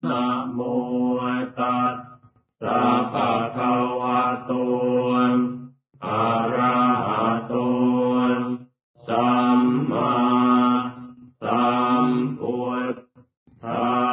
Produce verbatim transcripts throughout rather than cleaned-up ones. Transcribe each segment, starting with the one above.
Nam mô Tát sa pa ka wa to arahato samma sambuddhassa.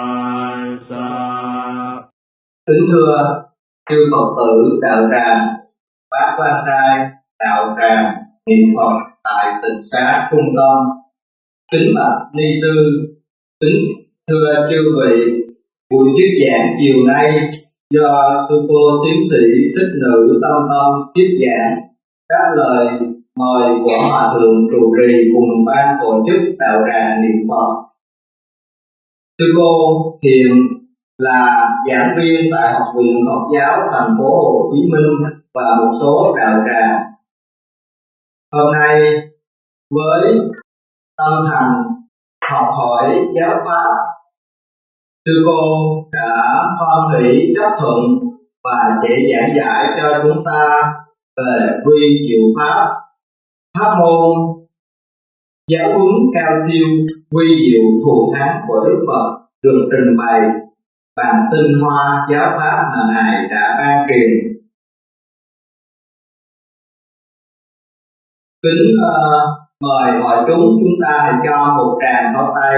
Kính thưa chư Phật tử đạo tràng, bác quan trai đạo tràng niệm Phật tại Tịnh Xá Trung Tâm. Kính bạch ni sư, kính thưa chư vị, buổi thuyết giảng chiều nay do sư cô tiến sĩ Thích Nữ Tâm Tâm thuyết giảng. Các lời mời của hòa thượng trụ trì cùng ban tổ chức đạo tràng niệm Phật. Sư cô hiện là giảng viên tại Học viện Phật giáo thành phố Hồ Chí Minh và một số đạo tràng. Hôm nay với tâm thành học hỏi giáo pháp, sư cô đã hoan hỷ chấp thuận và sẽ giảng giải cho chúng ta về quy diệu pháp, pháp môn giáo huấn cao siêu quy diệu thù thắng của Đức Phật được trình bày bằng tinh hoa giáo pháp mà Ngài đã ban truyền. Kính uh, mời mọi chúng chúng ta hãy cho một tràng pháo tay.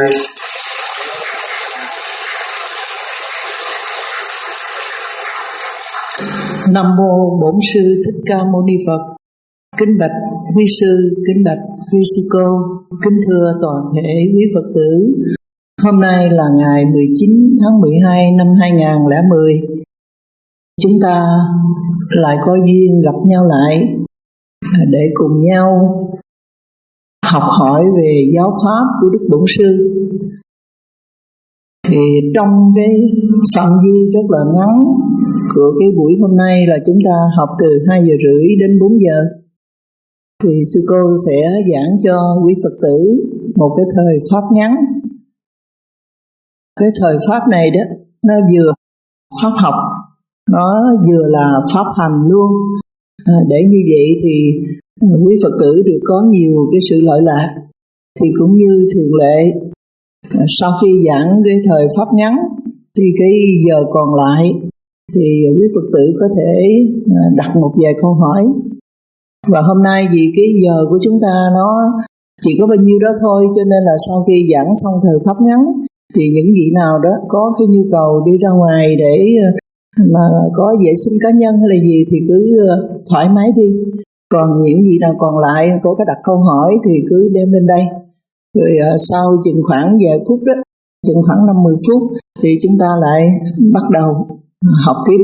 Nam mô Bổn Sư Thích Ca Mâu Ni Phật. Kính bạch quý sư, kính bạch quý sư cô, kính thưa toàn thể quý Phật tử. Hôm nay là ngày mười chín tháng mười hai năm hai nghìn không trăm lẻ mười. Chúng ta lại có duyên gặp nhau lại để cùng nhau học hỏi về giáo pháp của Đức Bổn Sư. Thì trong cái phạm vi rất là ngắn của cái buổi hôm nay là chúng ta học từ hai giờ rưỡi đến bốn giờ. Thì sư cô sẽ giảng cho quý Phật tử một cái thời pháp ngắn. Cái thời pháp này đó, nó vừa pháp học, nó vừa là pháp hành luôn. À, để như vậy thì quý Phật tử được có nhiều cái sự lợi lạc. Thì cũng như thường lệ, sau khi giảng cái thời pháp ngắn thì cái giờ còn lại thì quý Phật tử có thể đặt một vài câu hỏi. Và hôm nay vì cái giờ của chúng ta nó chỉ có bao nhiêu đó thôi, cho nên là sau khi giảng xong thời pháp ngắn thì những vị nào đó có cái nhu cầu đi ra ngoài để mà có vệ sinh cá nhân hay là gì thì cứ thoải mái đi. Còn những vị nào còn lại có cái đặt câu hỏi thì cứ đem lên đây. Rồi sau chừng khoảng vài phút đó, chừng khoảng năm mươi phút thì chúng ta lại bắt đầu học tiếp.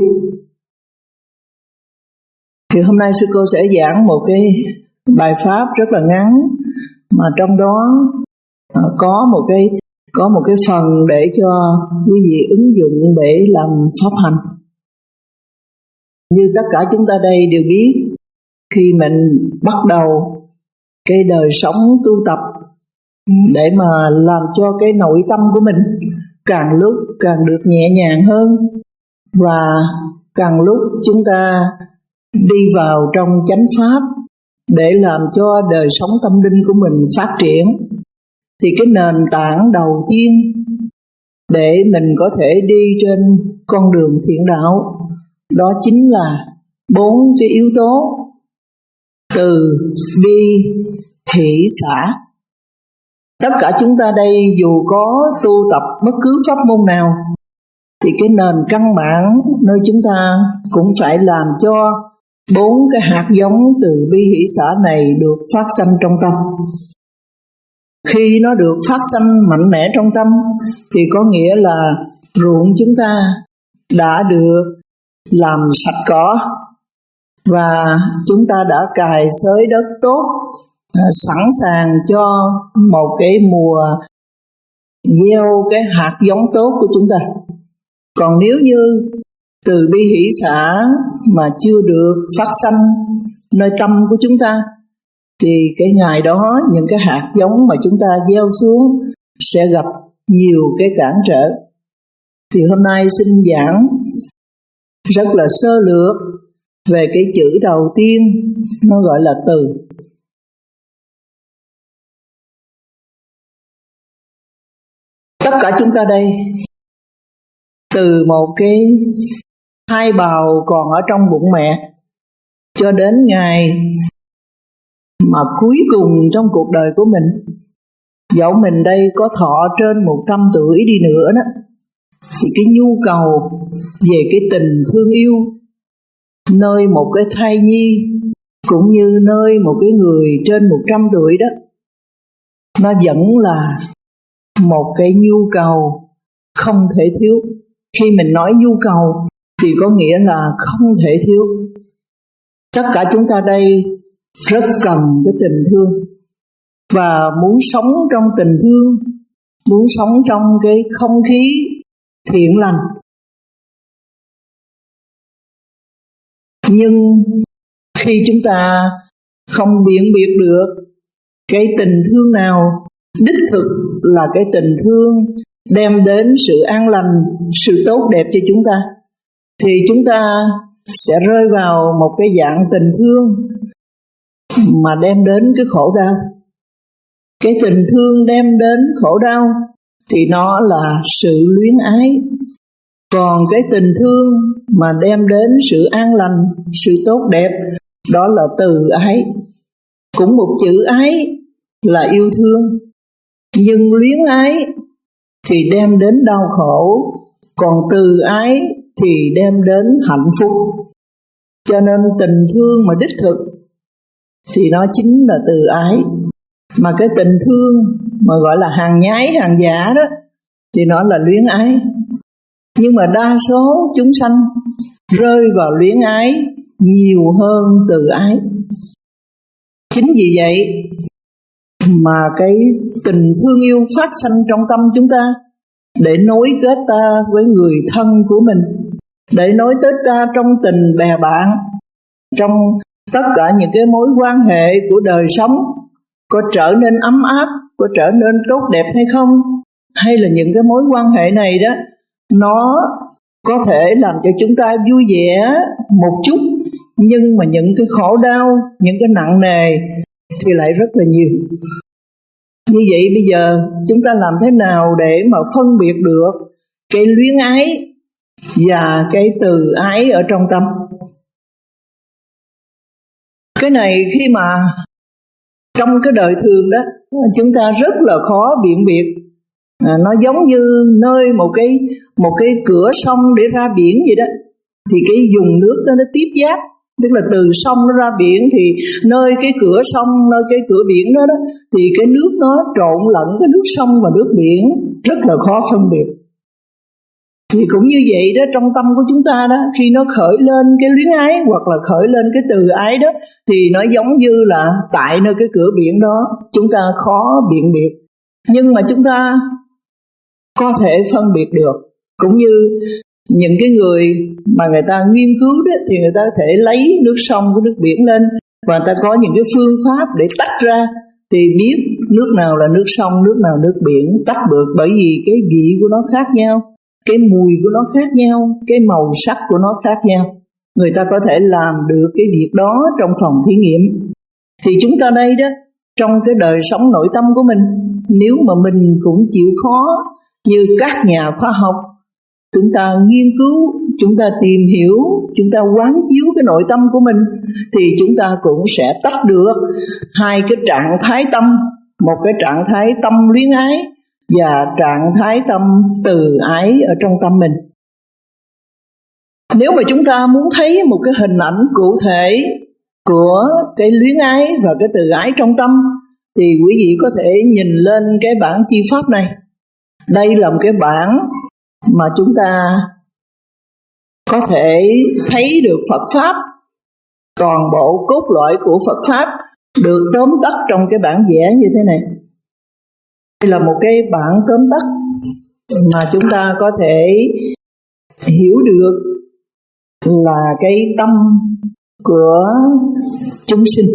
Thì hôm nay sư cô sẽ giảng một cái bài pháp rất là ngắn, mà trong đó có một cái có một cái phần để cho quý vị ứng dụng để làm pháp hành. Như tất cả chúng ta đây đều biết, khi mình bắt đầu cái đời sống tu tập để mà làm cho cái nội tâm của mình càng lúc càng được nhẹ nhàng hơn, và càng lúc chúng ta đi vào trong chánh pháp để làm cho đời sống tâm linh của mình phát triển, thì cái nền tảng đầu tiên để mình có thể đi trên con đường thiện đạo đó chính là bốn cái yếu tố: từ bi hỷ xả. Tất cả chúng ta đây dù có tu tập bất cứ pháp môn nào thì cái nền căn bản nơi chúng ta cũng phải làm cho bốn cái hạt giống từ bi hỷ xả này được phát sanh trong tâm. Khi nó được phát sanh mạnh mẽ trong tâm thì có nghĩa là ruộng chúng ta đã được làm sạch cỏ và chúng ta đã cày xới đất tốt, sẵn sàng cho một cái mùa gieo cái hạt giống tốt của chúng ta. Còn nếu như từ bi hỷ xả mà chưa được phát sanh nơi tâm của chúng ta thì cái ngày đó những cái hạt giống mà chúng ta gieo xuống sẽ gặp nhiều cái cản trở. Thì hôm nay xin giảng rất là sơ lược về cái chữ đầu tiên, nó gọi là từ. Tất cả chúng ta đây từ một cái thai bào còn ở trong bụng mẹ cho đến ngày mà cuối cùng trong cuộc đời của mình, dẫu mình đây có thọ trên một trăm tuổi đi nữa đó, thì cái nhu cầu về cái tình thương yêu nơi một cái thai nhi cũng như nơi một cái người trên một trăm tuổi đó, nó vẫn là một cái nhu cầu không thể thiếu. Khi mình nói nhu cầu thì có nghĩa là không thể thiếu. Tất cả chúng ta đây rất cần cái tình thương, và muốn sống trong tình thương, muốn sống trong cái không khí thiện lành. Nhưng khi chúng ta không biện biệt được cái tình thương nào đích thực là cái tình thương đem đến sự an lành, sự tốt đẹp cho chúng ta, thì chúng ta sẽ rơi vào một cái dạng tình thương mà đem đến cái khổ đau. Cái tình thương đem đến khổ đau thì nó là sự luyến ái. Còn cái tình thương mà đem đến sự an lành, sự tốt đẹp, đó là từ ái. Cũng một chữ ái là yêu thương, nhưng luyến ái thì đem đến đau khổ, còn từ ái thì đem đến hạnh phúc. Cho nên tình thương mà đích thực thì nó chính là từ ái. Mà cái tình thương mà gọi là hàng nhái, hàng giả đó thì nó là luyến ái. Nhưng mà đa số chúng sanh rơi vào luyến ái nhiều hơn từ ái. Chính vì vậy mà cái tình thương yêu phát sanh trong tâm chúng ta, để nối kết ta với người thân của mình, để nối kết ta trong tình bè bạn, trong tất cả những cái mối quan hệ của đời sống, có trở nên ấm áp, có trở nên tốt đẹp hay không, hay là những cái mối quan hệ này đó nó có thể làm cho chúng ta vui vẻ một chút, nhưng mà những cái khổ đau, những cái nặng nề thì lại rất là nhiều. Như vậy bây giờ chúng ta làm thế nào để mà phân biệt được cái luyến ái và cái từ ái ở trong tâm? Cái này khi mà trong cái đời thường đó, chúng ta rất là khó biện biệt. À, nó giống như nơi một cái một cái cửa sông để ra biển vậy đó, thì cái vùng nước đó nó tiếp giáp, tức là từ sông nó ra biển, thì nơi cái cửa sông, nơi cái cửa biển đó đó, thì cái nước nó trộn lẫn cái nước sông và nước biển, rất là khó phân biệt. Thì cũng như vậy đó, trong tâm của chúng ta đó, khi nó khởi lên cái luyến ái hoặc là khởi lên cái từ ái đó, thì nó giống như là tại nơi cái cửa biển đó, chúng ta khó biện biệt. Nhưng mà chúng ta có thể phân biệt được. Cũng như những cái người mà người ta nghiên cứu đó, thì người ta có thể lấy nước sông với nước biển lên, và người ta có những cái phương pháp để tách ra, thì biết nước nào là nước sông, nước nào nước biển, tách được. Bởi vì cái vị của nó khác nhau, cái mùi của nó khác nhau, cái màu sắc của nó khác nhau. Người ta có thể làm được cái việc đó trong phòng thí nghiệm. Thì chúng ta đây đó, trong cái đời sống nội tâm của mình, nếu mà mình cũng chịu khó như các nhà khoa học, chúng ta nghiên cứu, chúng ta tìm hiểu, chúng ta quán chiếu cái nội tâm của mình, thì chúng ta cũng sẽ tách được hai cái trạng thái tâm, một cái trạng thái tâm luyến ái và trạng thái tâm từ ái ở trong tâm mình. Nếu mà chúng ta muốn thấy một cái hình ảnh cụ thể của cái luyến ái và cái từ ái trong tâm, thì quý vị có thể nhìn lên cái bản chi pháp này. Đây là một cái bản mà chúng ta có thể thấy được Phật Pháp, toàn bộ cốt lõi của Phật Pháp được tóm tắt trong cái bản vẽ như thế này. Đây là một cái bản tóm tắt mà chúng ta có thể hiểu được là cái tâm của chúng sinh.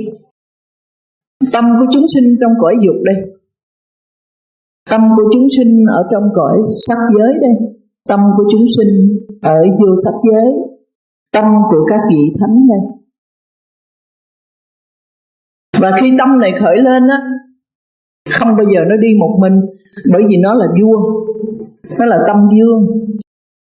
Tâm của chúng sinh trong cõi dục đây, tâm của chúng sinh ở trong cõi sắc giới đây, tâm của chúng sinh ở vô sắc giới, tâm của các vị thánh đây. Và khi tâm này khởi lên á, không bao giờ nó đi một mình, bởi vì nó là vua, nó là tâm dương.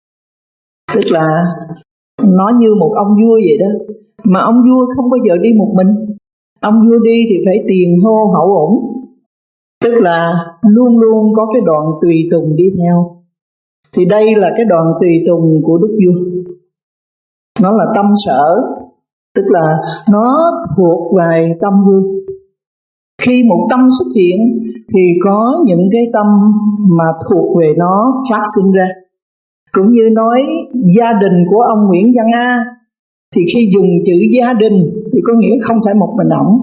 Tức là nó như một ông vua vậy đó. Mà ông vua không bao giờ đi một mình. Ông vua đi thì phải tiền hô hậu ủng. Tức là luôn luôn có cái đoàn tùy tùng đi theo. Thì đây là cái đoàn tùy tùng của Đức Vua. Nó là tâm sở, tức là nó thuộc về tâm vương. Khi một tâm xuất hiện thì có những cái tâm mà thuộc về nó phát sinh ra. Cũng như nói gia đình của ông Nguyễn Văn A, thì khi dùng chữ gia đình thì có nghĩa không phải một mình ổng.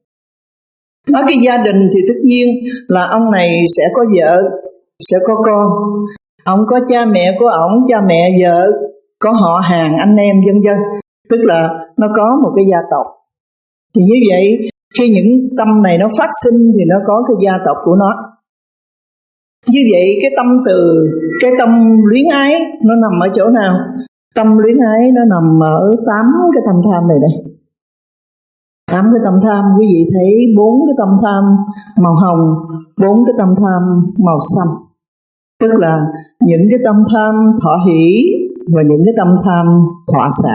Nói cái gia đình thì tất nhiên là ông này sẽ có vợ, sẽ có con. Ông có cha mẹ của ổng, cha mẹ vợ, có họ hàng, anh em vân vân. Tức là nó có một cái gia tộc. Thì như vậy khi những tâm này nó phát sinh thì nó có cái gia tộc của nó. Như vậy cái tâm từ cái tâm luyến ái nó nằm ở chỗ nào? Tâm luyến ái nó nằm ở tám cái tâm tham này đây. Tám cái tâm tham, quý vị thấy bốn cái tâm tham màu hồng, bốn cái tâm tham màu xanh. Tức là những cái tâm tham thọ hỷ và những cái tâm tham thọ xả.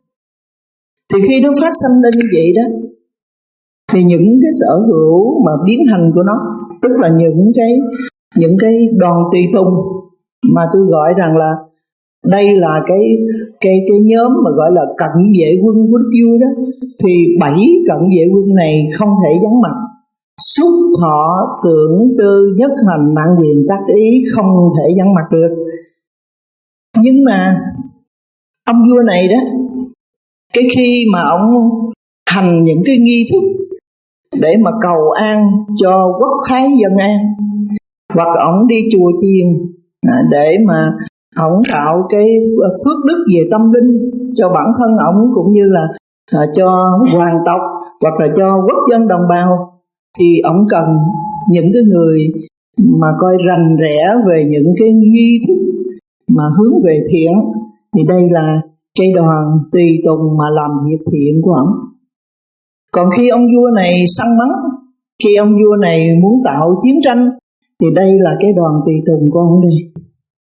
Thì khi nó phát sinh lên như vậy đó, thì những cái sở hữu mà biến hành của nó, tức là những cái những cái đoàn tùy tùng mà tôi gọi rằng là đây là cái cái cái nhóm mà gọi là cận vệ quân của Đức Vua đó, thì bảy cận vệ quân này không thể vắng mặt. Xúc thọ tưởng tư nhất hành mạng quyền tác ý không thể vắng mặt được. Nhưng mà ông vua này đó, cái khi mà ông hành những cái nghi thức để mà cầu an cho quốc thái dân an, hoặc ông đi chùa chiền để mà ông tạo cái phước đức về tâm linh cho bản thân ông cũng như là cho hoàng tộc hoặc là cho quốc dân đồng bào, thì ông cần những cái người mà coi rành rẽ về những cái nghi thức mà hướng về thiện. Thì đây là cái đoàn tùy tùng mà làm việc thiện của ông. Còn khi ông vua này săn bắn, khi ông vua này muốn tạo chiến tranh, thì đây là cái đoàn tùy tùng của ông đây.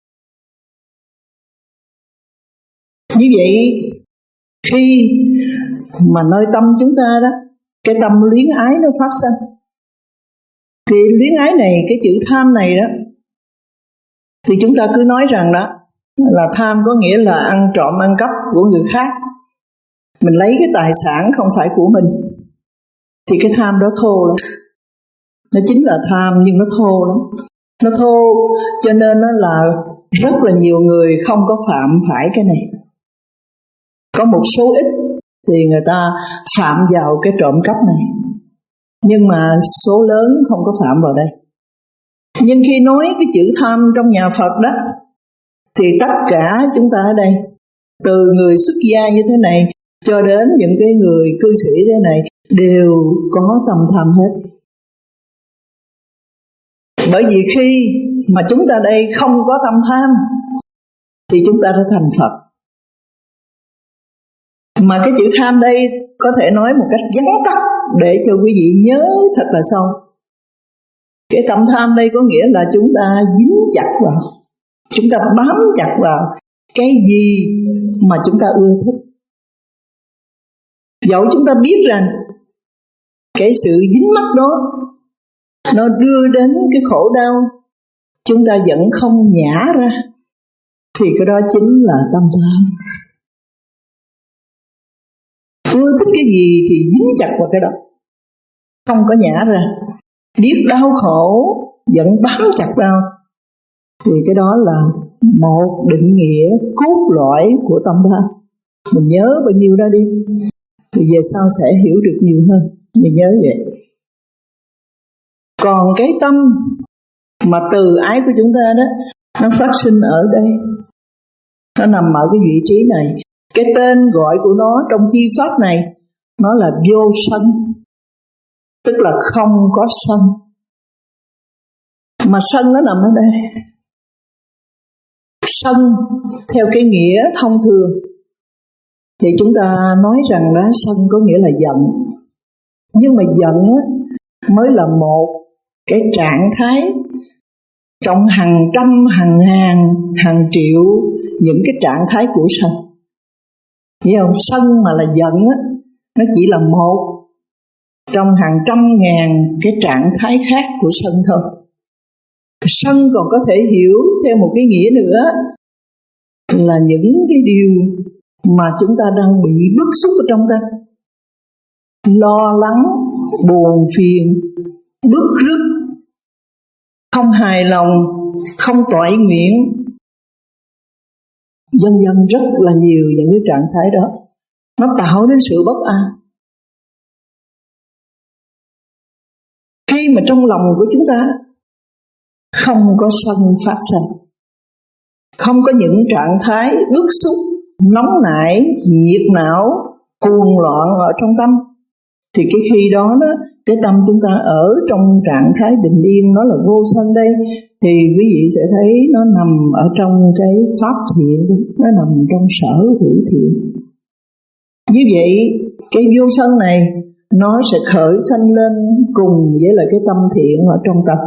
Như vậy khi mà nơi tâm chúng ta đó, cái tâm luyến ái nó phát sinh, thì luyến ái này, cái chữ tham này đó, thì chúng ta cứ nói rằng đó là tham có nghĩa là ăn trộm ăn cắp của người khác. Mình lấy cái tài sản không phải của mình, thì cái tham đó thô lắm. Nó chính là tham nhưng nó thô lắm. Nó thô cho nên nó là rất là nhiều người không có phạm phải cái này. Có một số ít thì người ta phạm vào cái trộm cắp này, nhưng mà số lớn không có phạm vào đây. Nhưng khi nói cái chữ tham trong nhà Phật đó, thì tất cả chúng ta ở đây, từ người xuất gia như thế này cho đến những cái người cư sĩ thế này, đều có tâm tham hết. Bởi vì khi mà chúng ta đây không có tâm tham thì chúng ta đã thành Phật. Mà cái chữ tham đây có thể nói một cách vắn tắt để cho quý vị nhớ thật là sâu. Cái tâm tham đây có nghĩa là chúng ta dính chặt vào, chúng ta bám chặt vào cái gì mà chúng ta ưa thích. Dẫu chúng ta biết rằng cái sự dính mắc đó nó đưa đến cái khổ đau, chúng ta vẫn không nhả ra, thì cái đó chính là tâm tham. Ưa thích cái gì thì dính chặt vào cái đó, không có nhả ra. Biết đau khổ vẫn bám chặt vào, thì cái đó là một định nghĩa cốt lõi của tâm tham. Mình nhớ bao nhiêu đó đi, thì về sau sẽ hiểu được nhiều hơn. Mình nhớ vậy. Còn cái tâm mà từ ái của chúng ta đó, nó phát sinh ở đây, nó nằm ở cái vị trí này. Cái tên gọi của nó trong chi pháp này, nó là vô sân, tức là không có sân. Mà sân nó nằm ở đây. Sân theo cái nghĩa thông thường thì chúng ta nói rằng đó, sân có nghĩa là giận. Nhưng mà giận mới là một cái trạng thái trong hàng trăm, hàng ngàn, hàng triệu những cái trạng thái của sân. Hiểu không? Sân mà là giận á, nó chỉ là một trong hàng trăm ngàn cái trạng thái khác của sân thôi. Sân còn có thể hiểu theo một cái nghĩa nữa là những cái điều mà chúng ta đang bị bức xúc ở trong tâm, lo lắng, buồn phiền, bức rứt, không hài lòng, không toại nguyện, vân vân, rất là nhiều những cái trạng thái đó. Nó tạo nên sự bất an. Khi mà trong lòng của chúng ta không có sân phát sinh, không có những trạng thái bức xúc, nóng nảy, nhiệt não, cuồng loạn ở trong tâm, thì cái khi đó đó, cái tâm chúng ta ở trong trạng thái bình yên, nó là vô sân đây, thì quý vị sẽ thấy nó nằm ở trong cái pháp thiện, nó nằm trong sở hữu thiện. Như vậy cái vô sân này nó sẽ khởi sanh lên cùng với lại cái tâm thiện ở trong tâm.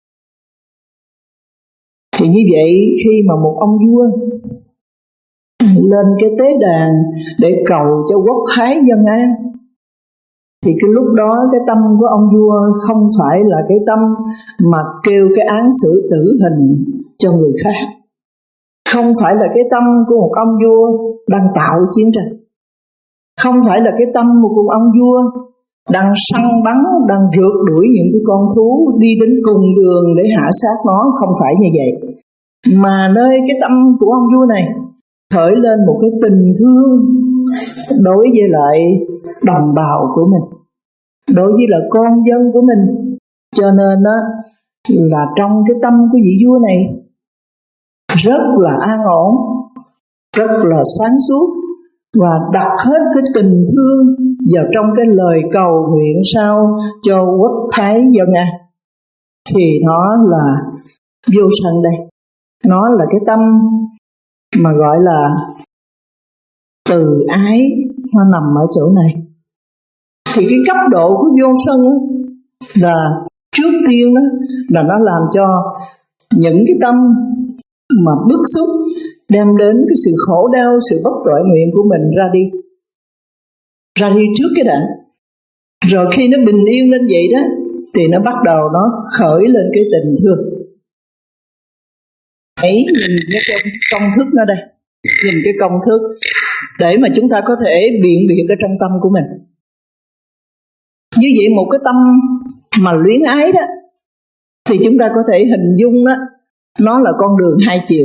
Thì như vậy khi mà một ông vua lên cái tế đàn để cầu cho quốc thái dân an, thì cái lúc đó cái tâm của ông vua không phải là cái tâm mà kêu cái án xử tử hình cho người khác, không phải là cái tâm của một ông vua đang tạo chiến tranh, không phải là cái tâm của một ông vua đang săn bắn, đang rượt đuổi những cái con thú đi đến cùng đường để hạ sát nó, không phải như vậy. Mà nơi cái tâm của ông vua này khởi lên một cái tình thương đối với lại đồng bào của mình, đối với là con dân của mình. Cho nên đó, là trong cái tâm của vị vua này rất là an ổn, rất là sáng suốt, và đặt hết cái tình thương vào trong cái lời cầu nguyện sao cho quốc thái dân an, thì nó là vô sân đây. Nó là cái tâm mà gọi là từ ái, nó nằm ở chỗ này. Thì cái cấp độ của vô sân đó, là trước tiên đó, là nó làm cho những cái tâm mà bức xúc, đem đến cái sự khổ đau, sự bất toại nguyện của mình ra đi. Ra đi trước cái đã. Rồi khi nó bình yên lên vậy đó, thì nó bắt đầu nó khởi lên cái tình thương. Hãy nhìn cái công thức nó đây, nhìn cái công thức để mà chúng ta có thể biện biệt ở trong tâm của mình. Như vậy một cái tâm mà luyến ái đó, thì chúng ta có thể hình dung đó, nó là con đường hai chiều.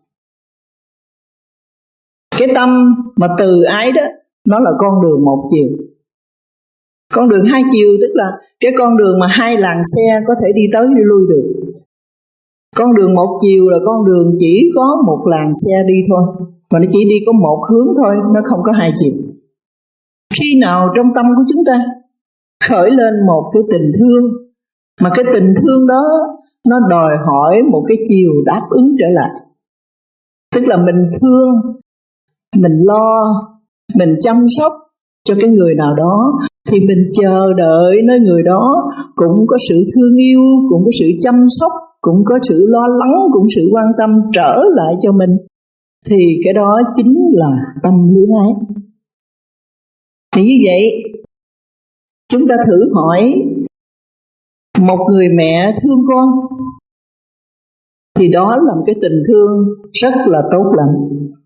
Cái tâm mà từ ái đó, nó là con đường một chiều. Con đường hai chiều tức là cái con đường mà hai làn xe có thể đi tới đi lui được. Con đường một chiều là con đường chỉ có một làn xe đi thôi, mà nó chỉ đi có một hướng thôi, nó không có hai chiều. Khi nào trong tâm của chúng ta khởi lên một cái tình thương, mà cái tình thương đó nó đòi hỏi một cái chiều đáp ứng trở lại, tức là mình thương, mình lo, mình chăm sóc cho cái người nào đó, thì mình chờ đợi nơi người đó cũng có sự thương yêu, cũng có sự chăm sóc, cũng có sự lo lắng, cũng sự quan tâm trở lại cho mình. Thì cái đó chính là tâm luyến ái. Thì như vậy, chúng ta thử hỏi một người mẹ thương con, thì đó là một cái tình thương rất là tốt lành.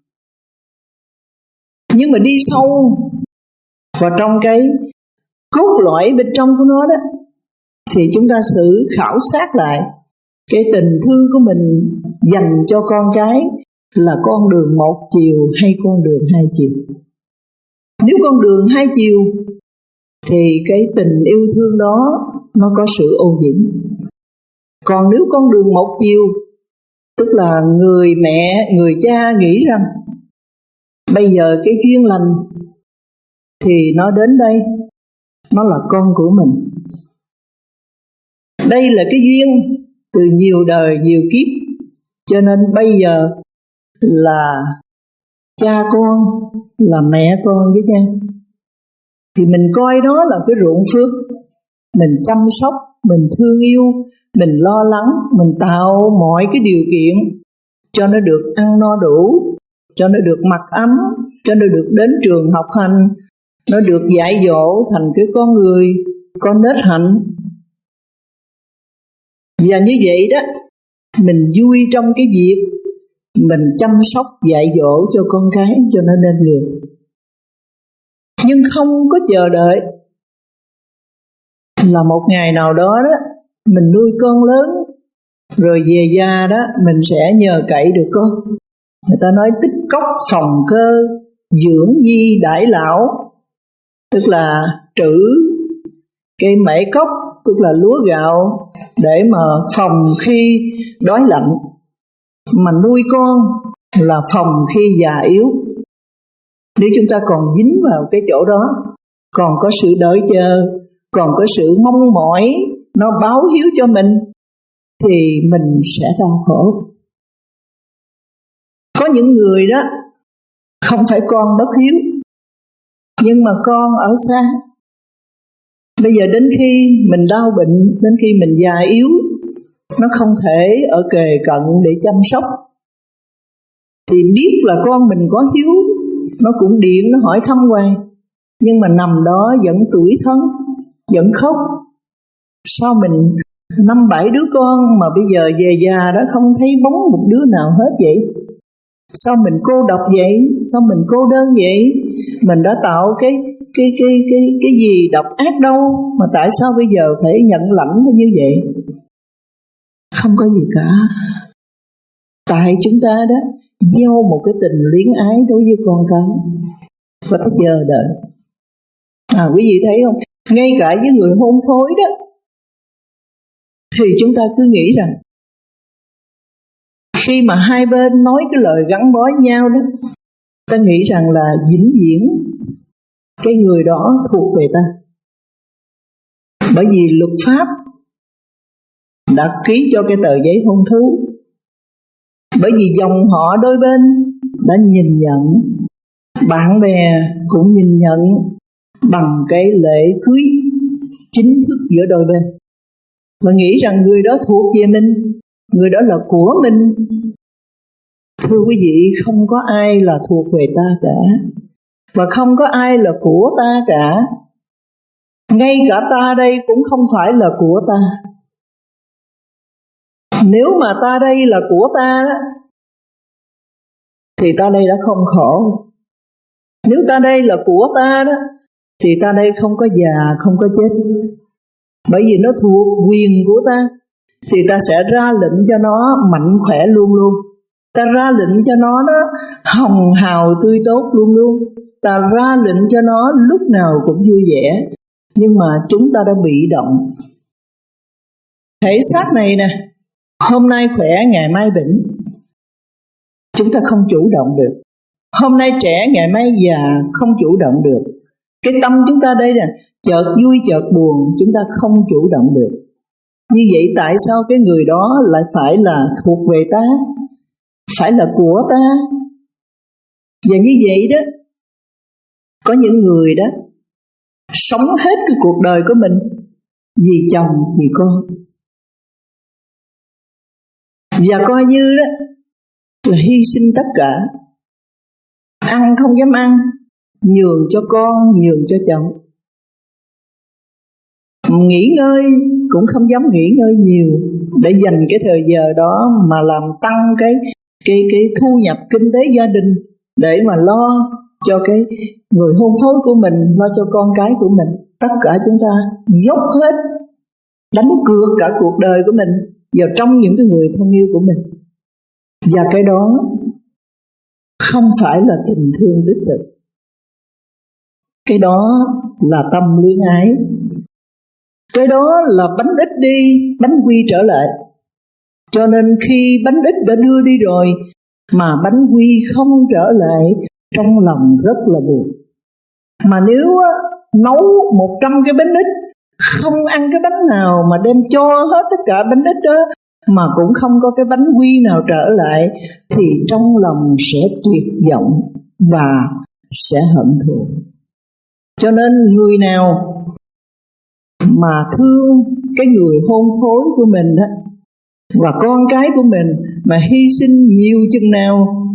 Nhưng mà đi sâu vào trong cái cốt lõi bên trong của nó đó, thì chúng ta thử khảo sát lại cái tình thương của mình dành cho con cái là con đường một chiều hay con đường hai chiều. Nếu con đường hai chiều thì cái tình yêu thương đó nó có sự ô nhiễm. Còn nếu con đường một chiều, tức là người mẹ, người cha nghĩ rằng bây giờ cái duyên lành thì nó đến đây, nó là con của mình. Đây là cái duyên từ nhiều đời, nhiều kiếp, cho nên bây giờ là cha con, là mẹ con với nhau. Thì mình coi đó là cái ruộng phước, mình chăm sóc, mình thương yêu, mình lo lắng, mình tạo mọi cái điều kiện cho nó được ăn no đủ, cho nó được mặc ấm, cho nó được đến trường học hành, nó được dạy dỗ thành cái con người có nết hạnh. Và như vậy đó, mình vui trong cái việc mình chăm sóc dạy dỗ cho con cái cho nó nên người. Nhưng không có chờ đợi là một ngày nào đó đó mình nuôi con lớn rồi về già đó mình sẽ nhờ cậy được con. Người ta nói tích cốc phòng cơ, dưỡng nhi đãi lão, tức là trữ cây mễ cốc, tức là lúa gạo để mà phòng khi đói lạnh, mà nuôi con là phòng khi già yếu. Nếu chúng ta còn dính vào cái chỗ đó, còn có sự đợi chờ, còn có sự mong mỏi nó báo hiếu cho mình, thì mình sẽ đau khổ. Có những người đó không phải con bất hiếu, nhưng mà con ở xa. Bây giờ đến khi mình đau bệnh, đến khi mình già yếu, nó không thể ở kề cận để chăm sóc, thì biết là con mình có hiếu, nó cũng điện, nó hỏi thăm hoài, nhưng mà nằm đó vẫn tủi thân, vẫn khóc. Sao mình năm bảy đứa con mà bây giờ về già đó không thấy bóng một đứa nào hết vậy? Sao mình cô độc vậy? Sao mình cô đơn vậy? Mình đã tạo cái cái cái cái cái gì độc ác đâu mà tại sao bây giờ phải nhận lãnh như vậy? Không có gì cả. Tại chúng ta đó gieo một cái tình luyến ái đối với con cái và ta chờ đợi. À, quý vị thấy không? Ngay cả với người hôn phối đó, thì chúng ta cứ nghĩ rằng khi mà hai bên nói cái lời gắn bó với nhau đó, ta nghĩ rằng là vĩnh viễn cái người đó thuộc về ta. Bởi vì luật pháp đã ký cho cái tờ giấy hôn thú, bởi vì dòng họ đôi bên đã nhìn nhận, bạn bè cũng nhìn nhận bằng cái lễ cưới chính thức giữa đôi bên, và nghĩ rằng người đó thuộc về mình, người đó là của mình. Thưa quý vị, không có ai là thuộc về ta cả, và không có ai là của ta cả. Ngay cả ta đây cũng không phải là của ta. Nếu mà ta đây là của ta thì ta đây đã không khổ. Nếu ta đây là của ta đó thì ta đây không có già, không có chết. Bởi vì nó thuộc quyền của ta, thì ta sẽ ra lệnh cho nó mạnh khỏe luôn luôn. Ta ra lệnh cho nó nó hồng hào tươi tốt luôn luôn. Ta ra lệnh cho nó lúc nào cũng vui vẻ. Nhưng mà chúng ta đã bị động. Thể xác này nè, hôm nay khỏe ngày mai bệnh, chúng ta không chủ động được. Hôm nay trẻ ngày mai già, không chủ động được. Cái tâm chúng ta đây nè, chợt vui chợt buồn, chúng ta không chủ động được. Như vậy tại sao cái người đó lại phải là thuộc về ta, phải là của ta? Và như vậy đó, có những người đó sống hết cái cuộc đời của mình vì chồng, vì con, và coi như đó là hy sinh tất cả. Ăn không dám ăn, nhường cho con, nhường cho chồng. Nghỉ ngơi cũng không dám nghỉ ngơi nhiều, để dành cái thời giờ đó mà làm tăng cái cái cái thu nhập kinh tế gia đình, để mà lo cho cái người hôn phối của mình, lo cho con cái của mình. Tất cả chúng ta dốc hết, đánh cược cả cuộc đời của mình vào trong những cái người thân yêu của mình. Và cái đó không phải là tình thương đích thực. Cái đó là tâm luyến ái. Cái đó là bánh ít đi, bánh quy trở lại. Cho nên khi bánh ít đã đưa đi rồi mà bánh quy không trở lại, trong lòng rất là buồn. Mà nếu nấu một trăm cái bánh ít, không ăn cái bánh nào mà đem cho hết tất cả bánh ít đó, mà cũng không có cái bánh quy nào trở lại, thì trong lòng sẽ tuyệt vọng và sẽ hận thù. Cho nên người nào mà thương cái người hôn phối của mình đó, và con cái của mình, mà hy sinh nhiều chừng nào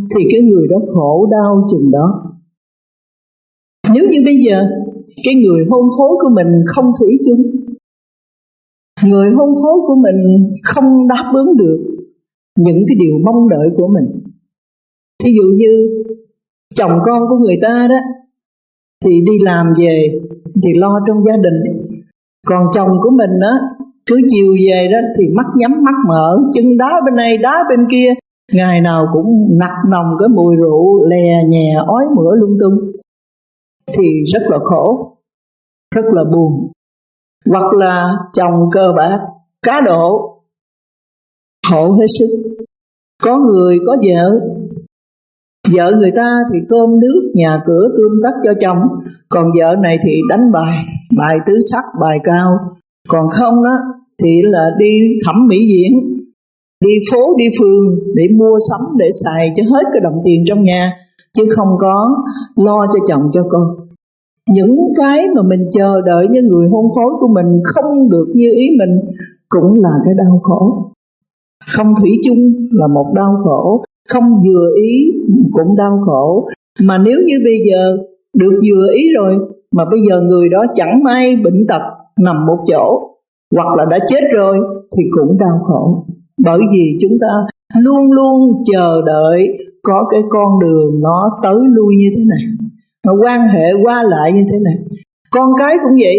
thì cái người đó khổ đau chừng đó. Nếu như bây giờ cái người hôn phối của mình không thủy chung, người hôn phối của mình không đáp ứng được những cái điều mong đợi của mình. Thí dụ như chồng con của người ta đó thì đi làm về thì lo trong gia đình, còn chồng của mình đó cứ chiều về đó thì mắt nhắm mắt mở, chân đá bên này đá bên kia, ngày nào cũng nặc nồng cái mùi rượu lè nhè ói mửa lung tung, thì rất là khổ, rất là buồn. Hoặc là chồng cờ bạc cá độ, khổ hết sức. Có người có vợ, vợ người ta thì cơm nước nhà cửa tươm tất cho chồng, còn vợ này thì đánh bài, bài tứ sắc, bài cao. Còn không đó thì là đi thẩm mỹ viện, đi phố đi phường để mua sắm, để xài cho hết cái đồng tiền trong nhà, chứ không có lo cho chồng cho con. Những cái mà mình chờ đợi như người hôn phối của mình không được như ý mình cũng là cái đau khổ. Không thủy chung là một đau khổ, không vừa ý cũng đau khổ. Mà nếu như bây giờ được vừa ý rồi mà bây giờ người đó chẳng may bệnh tật nằm một chỗ, hoặc là đã chết rồi thì cũng đau khổ. Bởi vì chúng ta luôn luôn chờ đợi có cái con đường nó tới lui như thế này, nó quan hệ qua lại như thế này. Con cái cũng vậy,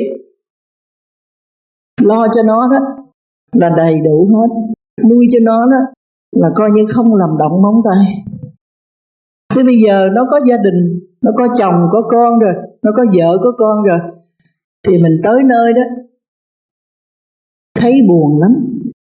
lo cho nó đó là đầy đủ hết, nuôi cho nó đó là coi như không làm động móng tay. Thế bây giờ nó có gia đình, nó có chồng có con rồi, nó có vợ có con rồi, thì mình tới nơi đó thấy buồn lắm.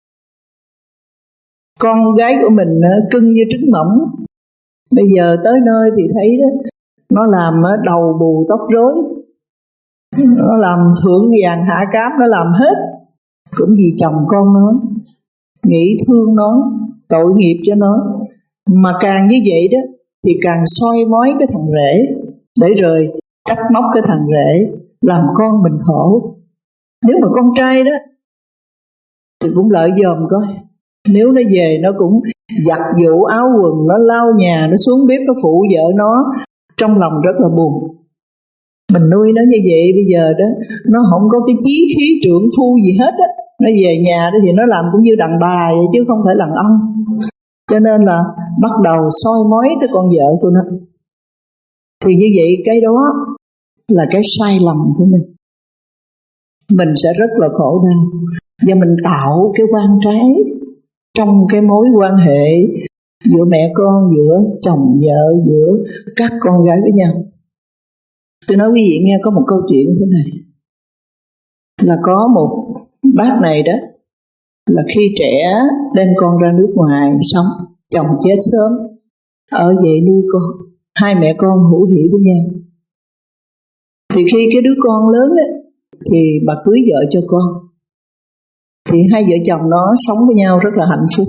Con gái của mình cưng như trứng mỏng, bây giờ tới nơi thì thấy đó, nó làm đầu bù tóc rối, nó làm thượng vàng hạ cám, nó làm hết, cũng vì chồng con nó, nghĩ thương nó, tội nghiệp cho nó. Mà càng như vậy đó thì càng soi mói cái thằng rể, để rồi trách móc cái thằng rể, làm con mình khổ. Nếu mà con trai đó thì cũng lợi dòm coi, nếu nó về nó cũng giặt giũ áo quần, nó lau nhà, nó xuống bếp nó phụ vợ nó, trong lòng rất là buồn. Mình nuôi nó như vậy, bây giờ đó nó không có cái chí khí trượng phu gì hết á, nó về nhà đó thì nó làm cũng như đàn bà vậy chứ không phải đàn ông. Cho nên là bắt đầu soi mói tới con vợ của nó. Thì như vậy cái đó là cái sai lầm của mình, mình sẽ rất là khổ đau. Và mình tạo cái quan trái trong cái mối quan hệ giữa mẹ con, giữa chồng vợ, giữa các con gái với nhau. Tôi nói quý vị nghe có một câu chuyện thế này, là có một bác này đó, là khi trẻ đem con ra nước ngoài sống, chồng chết sớm, ở vậy nuôi con, hai mẹ con hữu hỉ với nhau. Thì khi cái đứa con lớn đó, thì bà cưới vợ cho con, thì hai vợ chồng nó sống với nhau rất là hạnh phúc.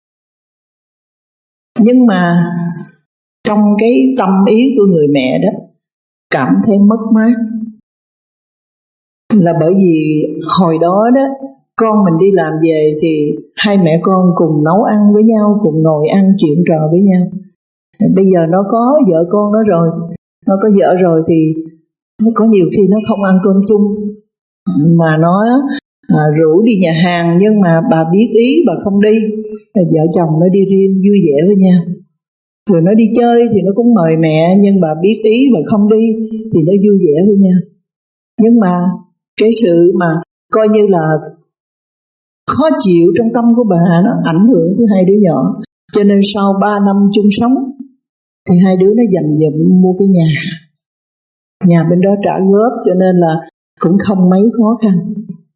Nhưng mà trong cái tâm ý của người mẹ đó cảm thấy mất mát, là bởi vì hồi đó đó con mình đi làm về thì hai mẹ con cùng nấu ăn với nhau, cùng ngồi ăn chuyện trò với nhau. Bây giờ nó có vợ con nó rồi, nó có vợ rồi thì nó có nhiều khi nó không ăn cơm chung, mà nó à, rủ đi nhà hàng, nhưng mà bà biết ý bà không đi, vợ chồng nó đi riêng vui vẻ với nhau. Rồi nó đi chơi thì nó cũng mời mẹ, nhưng bà biết ý bà không đi thì nó vui vẻ với nhau. Nhưng mà cái sự mà coi như là khó chịu trong tâm của bà, nó ảnh hưởng tới hai đứa nhỏ. Cho nên sau ba năm chung sống thì hai đứa nó dành dụm mua cái nhà, nhà bên đó trả góp, cho nên là cũng không mấy khó khăn.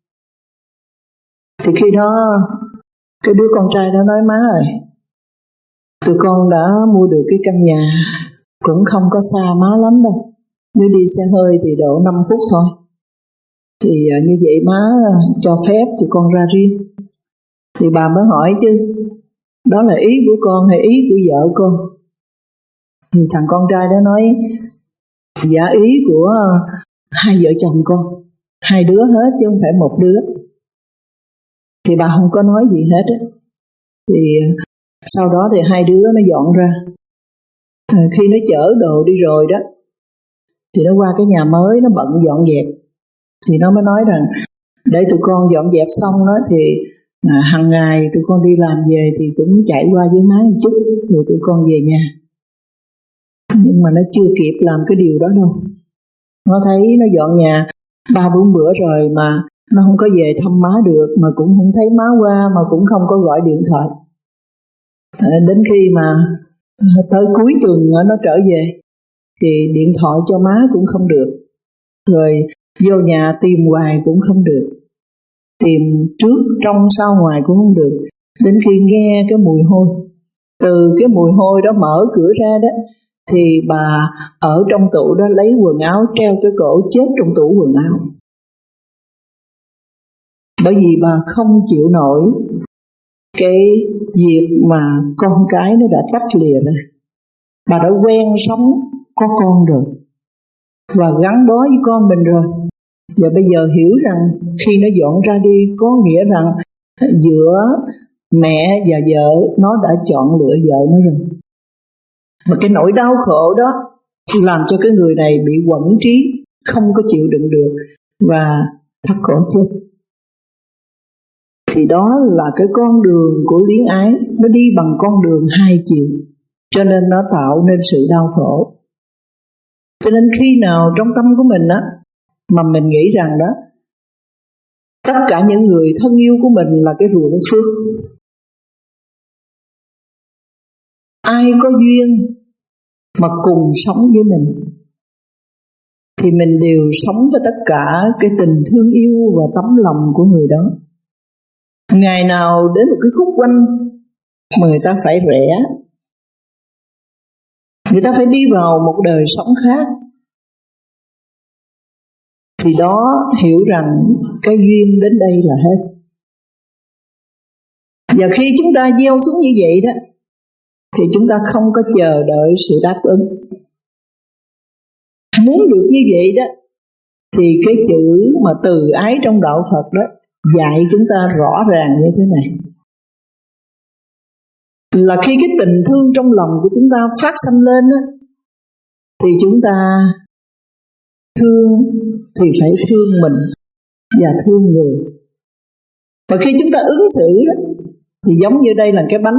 Thì khi đó cái đứa con trai đó nói, má ơi, tụi con đã mua được cái căn nhà, cũng không có xa má lắm đâu, nếu đi xe hơi thì độ năm phút thôi. Thì như vậy má cho phép tụi con ra riêng. Thì bà mới hỏi chứ, đó là ý của con hay ý của vợ con? Thì thằng con trai đó nói, dạ ý của hai vợ chồng con, hai đứa hết chứ không phải một đứa. Thì bà không có nói gì hết á. Thì sau đó thì hai đứa nó dọn ra, à, khi nó chở đồ đi rồi đó thì nó qua cái nhà mới, nó bận dọn dẹp, thì nó mới nói rằng để tụi con dọn dẹp xong đó thì à, hàng ngày tụi con đi làm về thì cũng chạy qua với má một chút rồi tụi con về nhà. Nhưng mà nó chưa kịp làm cái điều đó đâu. Nó thấy nó dọn nhà ba bốn bữa rồi mà nó không có về thăm má được, mà cũng không thấy má qua, mà cũng không có gọi điện thoại. À, đến khi mà tới cuối tuần nó trở về thì điện thoại cho má cũng không được, rồi vô nhà tìm hoài cũng không được, tìm trước trong sau ngoài cũng không được. Đến khi nghe cái mùi hôi, từ cái mùi hôi đó mở cửa ra đó thì bà ở trong tủ đó lấy quần áo treo cái cổ chết trong tủ quần áo. Bởi vì bà không chịu nổi cái việc mà con cái nó đã tách lìa ra. Bà đã quen sống có con rồi và gắn bó với con mình rồi, và bây giờ hiểu rằng khi nó dọn ra đi có nghĩa rằng giữa mẹ và vợ nó đã chọn lựa vợ nó rồi. Mà cái nỗi đau khổ đó làm cho cái người này bị quẫn trí, không có chịu đựng được và thắt cổ chết. Thì đó là cái con đường của luyến ái, nó đi bằng con đường hai chiều, cho nên nó tạo nên sự đau khổ. Cho nên khi nào trong tâm của mình á mà mình nghĩ rằng đó tất cả những người thân yêu của mình là cái ruộng phước, ai có duyên mà cùng sống với mình thì mình đều sống với tất cả cái tình thương yêu và tấm lòng của người đó. Ngày nào đến một cái khúc quanh mà người ta phải rẽ, người ta phải đi vào một đời sống khác, thì đó hiểu rằng cái duyên đến đây là hết. Và khi chúng ta gieo xuống như vậy đó thì chúng ta không có chờ đợi sự đáp ứng. Muốn được như vậy đó thì cái chữ mà từ ái trong đạo Phật đó dạy chúng ta rõ ràng như thế này, là khi cái tình thương trong lòng của chúng ta phát sanh lên đó, thì chúng ta thương thì phải thương mình và thương người. Và khi chúng ta ứng xử đó, thì giống như đây là cái bánh.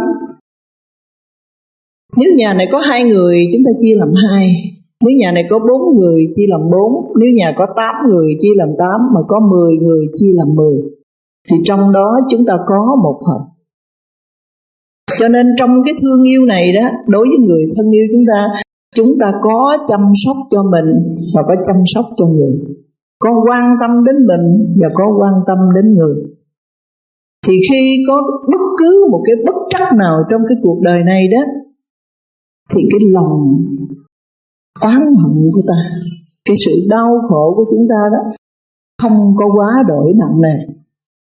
Nếu nhà này có hai người chúng ta chia làm hai, nếu nhà này có bốn người chia làm bốn, nếu nhà có tám người chia làm tám, mà có mười người chia làm mười, thì trong đó chúng ta có một phần. Cho nên trong cái thương yêu này đó, đối với người thân yêu chúng ta, chúng ta có chăm sóc cho mình và có chăm sóc cho người, có quan tâm đến mình và có quan tâm đến người. Thì khi có bất cứ một cái bất trắc nào trong cái cuộc đời này đó, thì cái lòng oán hận của ta, cái sự đau khổ của chúng ta đó không có quá đổi nặng nề,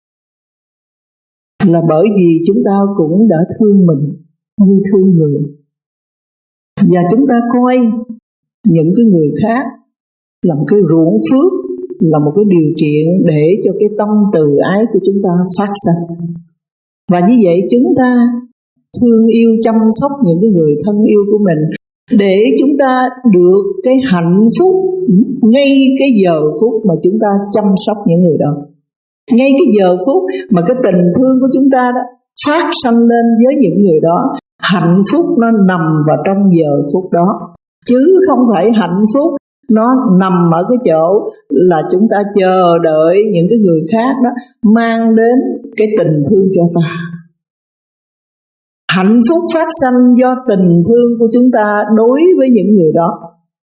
là bởi vì chúng ta cũng đã thương mình như thương người. Và chúng ta coi những cái người khác là một cái ruộng phước, là một cái điều kiện để cho cái tâm từ ái của chúng ta phát sinh. Và như vậy chúng ta thương yêu chăm sóc những cái người thân yêu của mình, để chúng ta được cái hạnh phúc ngay cái giờ phút mà chúng ta chăm sóc những người đó. Ngay cái giờ phút mà cái tình thương của chúng ta đó phát sanh lên với những người đó, hạnh phúc nó nằm vào trong giờ phút đó, chứ không phải hạnh phúc nó nằm ở cái chỗ là chúng ta chờ đợi những cái người khác đó mang đến cái tình thương cho ta. Hạnh phúc phát sanh do tình thương của chúng ta đối với những người đó.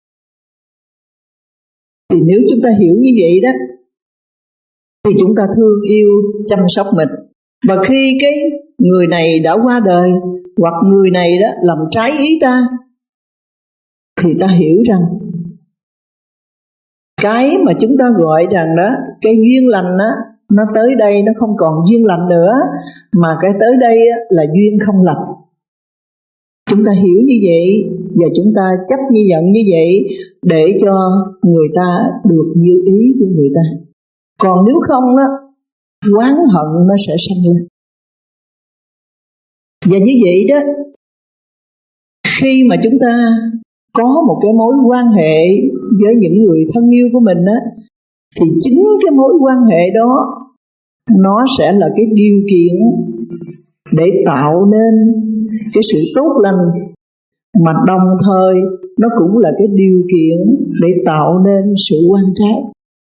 Thì nếu chúng ta hiểu như vậy đó, thì chúng ta thương yêu chăm sóc mình. Và khi cái người này đã qua đời, hoặc người này đó làm trái ý ta, thì ta hiểu rằng cái mà chúng ta gọi rằng đó cái duyên lành đó, nó tới đây nó không còn duyên lành nữa, mà cái tới đây là duyên không lành. Chúng ta hiểu như vậy và chúng ta chấp như nhận như vậy để cho người ta được như ý của người ta. Còn nếu không đó, oán hận nó sẽ sanh lên. Và như vậy đó, khi mà chúng ta có một cái mối quan hệ với những người thân yêu của mình á, thì chính cái mối quan hệ đó nó sẽ là cái điều kiện để tạo nên cái sự tốt lành, mà đồng thời nó cũng là cái điều kiện để tạo nên sự oan trái.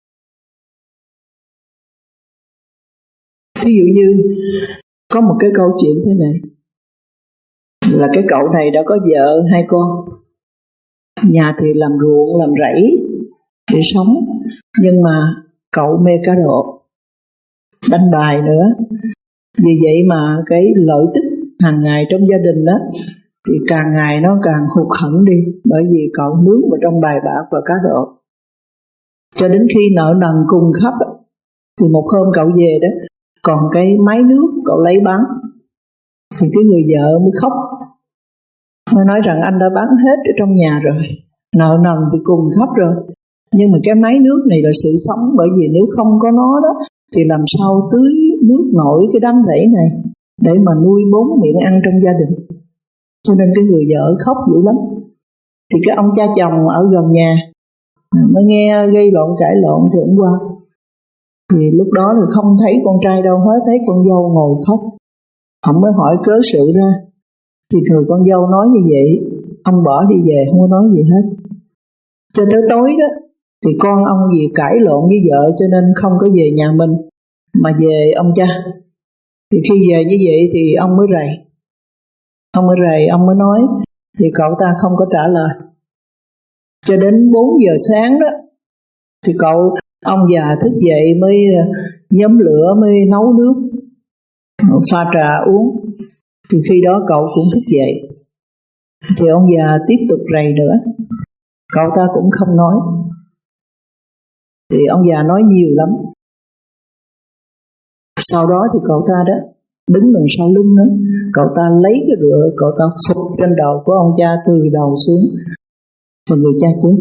Thí dụ như có một cái câu chuyện thế này, là cái cậu này đã có vợ hai con, nhà thì làm ruộng làm rẫy để sống, nhưng mà cậu mê cá độ, đánh bài nữa. Vì vậy mà cái lợi tức hàng ngày trong gia đình đó thì càng ngày nó càng hụt hẫng đi, bởi vì cậu nướng vào trong bài bạc và cá độ. Cho đến khi nợ nần cùng khắp thì một hôm cậu về đó, còn cái máy nước cậu lấy bán, thì cái người vợ mới khóc, mới nói rằng anh đã bán hết ở trong nhà rồi, nợ nần thì cùng khắp rồi, nhưng mà cái máy nước này là sự sống, bởi vì nếu không có nó đó thì làm sao tưới nước nổi cái đám rẫy này để mà nuôi bốn miệng ăn trong gia đình. Cho nên cái người vợ khóc dữ lắm. Thì cái ông cha chồng ở gần nhà mới nghe gây lộn cãi lộn thì ông qua, thì lúc đó thì không thấy con trai đâu hết, thấy con dâu ngồi khóc. Ông mới hỏi cớ sự ra, thì người con dâu nói như vậy, ông bỏ đi về không có nói gì hết. Cho tới tối đó thì con ông vì cãi lộn với vợ cho nên không có về nhà mình mà về ông cha. Thì khi về như vậy thì ông mới rầy, ông mới rầy, ông mới nói, thì cậu ta không có trả lời. Cho đến bốn giờ sáng đó thì cậu ông già thức dậy mới nhóm lửa, mới nấu nước, pha trà uống. Thì khi đó cậu cũng thức dậy, thì ông già tiếp tục rầy nữa, cậu ta cũng không nói. Thì ông già nói nhiều lắm. Sau đó thì cậu ta đó đứng đằng sau lưng đó, cậu ta lấy cái rựa, cậu ta phục trên đầu của ông cha từ đầu xuống, và người cha chết.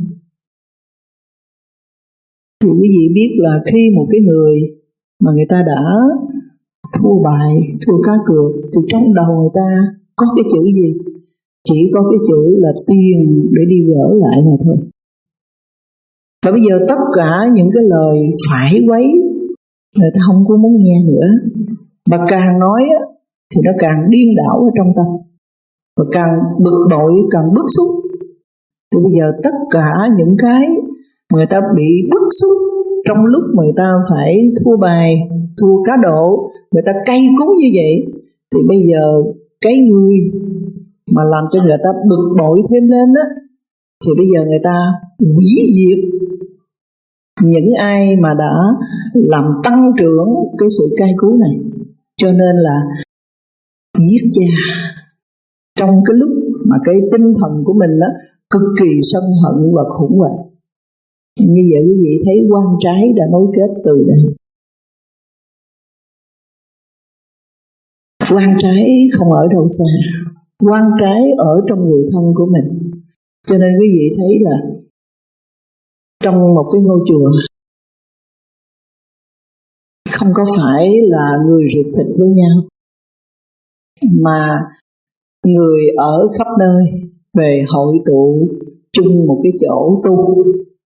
Thì quý vị biết là khi một cái người mà người ta đã thua bài, thua cá cược, thì trong đầu người ta có cái chữ gì? Chỉ có cái chữ là tiền để đi gỡ lại mà thôi. Và bây giờ tất cả những cái lời phải quấy người ta không có muốn nghe nữa. Mà càng nói á, thì nó càng điên đảo ở trong tâm, và càng bực bội, càng bức xúc. Thì bây giờ tất cả những cái người ta bị bức xúc trong lúc mà người ta phải thua bài, thua cá độ, người ta cay cú như vậy, thì bây giờ cái người mà làm cho người ta bực bội thêm lên á, thì bây giờ người ta hủy diệt những ai mà đã làm tăng trưởng cái sự cay cú này. Cho nên là giết cha trong cái lúc mà cái tinh thần của mình đó cực kỳ sân hận và khủng hoảng. Như vậy quý vị thấy oan trái đã nối kết từ đây. Oan trái không ở đâu xa, oan trái ở trong người thân của mình. Cho nên quý vị thấy là trong một cái ngôi chùa không có phải là người ruột thịt với nhau, mà người ở khắp nơi về hội tụ chung một cái chỗ tu,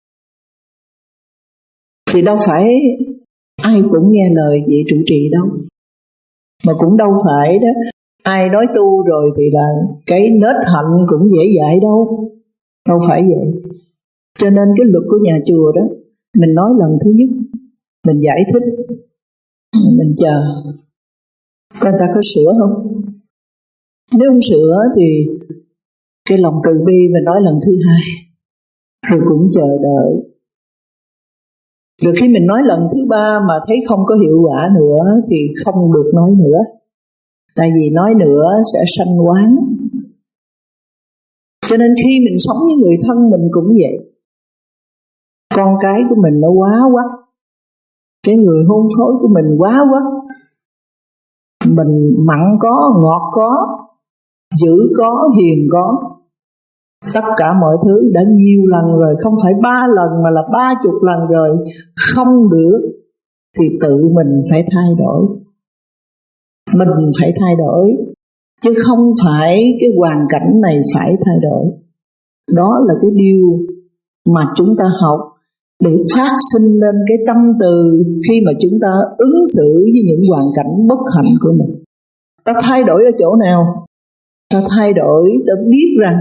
thì đâu phải ai cũng nghe lời vị trụ trì đâu, mà cũng đâu phải đó ai nói tu rồi thì là cái nết hạnh cũng dễ dãi đâu, đâu phải vậy. Cho nên cái luật của nhà chùa đó, mình nói lần thứ nhất, mình giải thích, mình chờ coi người ta có sửa không. Nếu không sửa thì cái lòng từ bi mình nói lần thứ hai, rồi cũng chờ đợi. Rồi khi mình nói lần thứ ba mà thấy không có hiệu quả nữa thì không được nói nữa, tại vì nói nữa sẽ sanh oán. Cho nên khi mình sống với người thân mình cũng vậy. Con cái của mình nó quá quắc, cái người hôn phối của mình quá quắc, mình mặn có, ngọt có, dữ có, hiền có, tất cả mọi thứ đã nhiều lần rồi, không phải ba lần mà là ba chục lần rồi, không được thì tự mình phải thay đổi. Mình phải thay đổi chứ không phải cái hoàn cảnh này phải thay đổi. Đó là cái điều mà chúng ta học để phát sinh lên cái tâm từ khi mà chúng ta ứng xử với những hoàn cảnh bất hạnh của mình. Ta thay đổi ở chỗ nào? Ta thay đổi, ta biết rằng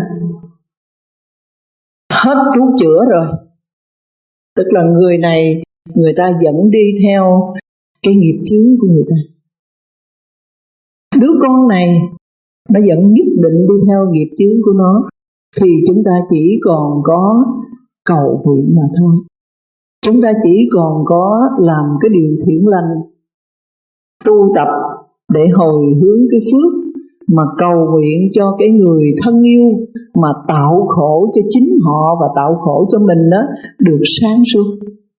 hết thuốc chữa rồi. Tức là người này, người ta vẫn đi theo cái nghiệp chướng của người ta. Đứa con này nó vẫn nhất định đi theo nghiệp chướng của nó, thì chúng ta chỉ còn có cầu nguyện mà thôi. Chúng ta chỉ còn có làm cái điều thiện lành, tu tập để hồi hướng cái phước, mà cầu nguyện cho cái người thân yêu mà tạo khổ cho chính họ và tạo khổ cho mình đó được sáng suốt.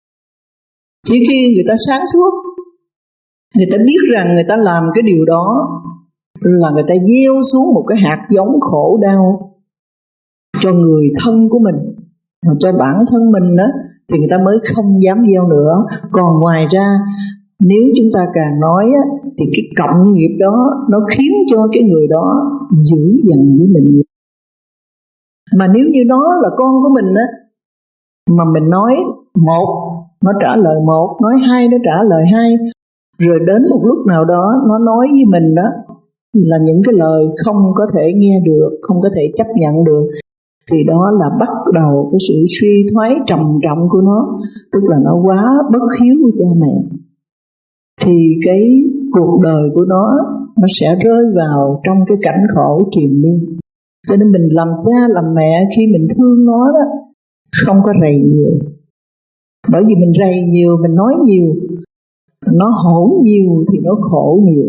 Chỉ khi người ta sáng suốt, người ta biết rằng người ta làm cái điều đó là người ta gieo xuống một cái hạt giống khổ đau cho người thân của mình, mà cho bản thân mình đó, thì người ta mới không dám gieo nữa. Còn ngoài ra, nếu chúng ta càng nói á, thì cái cộng nghiệp đó nó khiến cho cái người đó dữ dằn với mình. Mà nếu như nó là con của mình á, mà mình nói một, nó trả lời một, nói hai, nó trả lời hai, rồi đến một lúc nào đó nó nói với mình đó là những cái lời không có thể nghe được, không có thể chấp nhận được, thì đó là bắt đầu cái sự suy thoái trầm trọng của nó, tức là nó quá bất hiếu của cha mẹ. Thì cái cuộc đời của nó nó sẽ rơi vào trong cái cảnh khổ triền miên. Cho nên mình làm cha làm mẹ, khi mình thương nó đó, không có rầy nhiều. Bởi vì mình rầy nhiều, mình nói nhiều, nó hỗn nhiều thì nó khổ nhiều.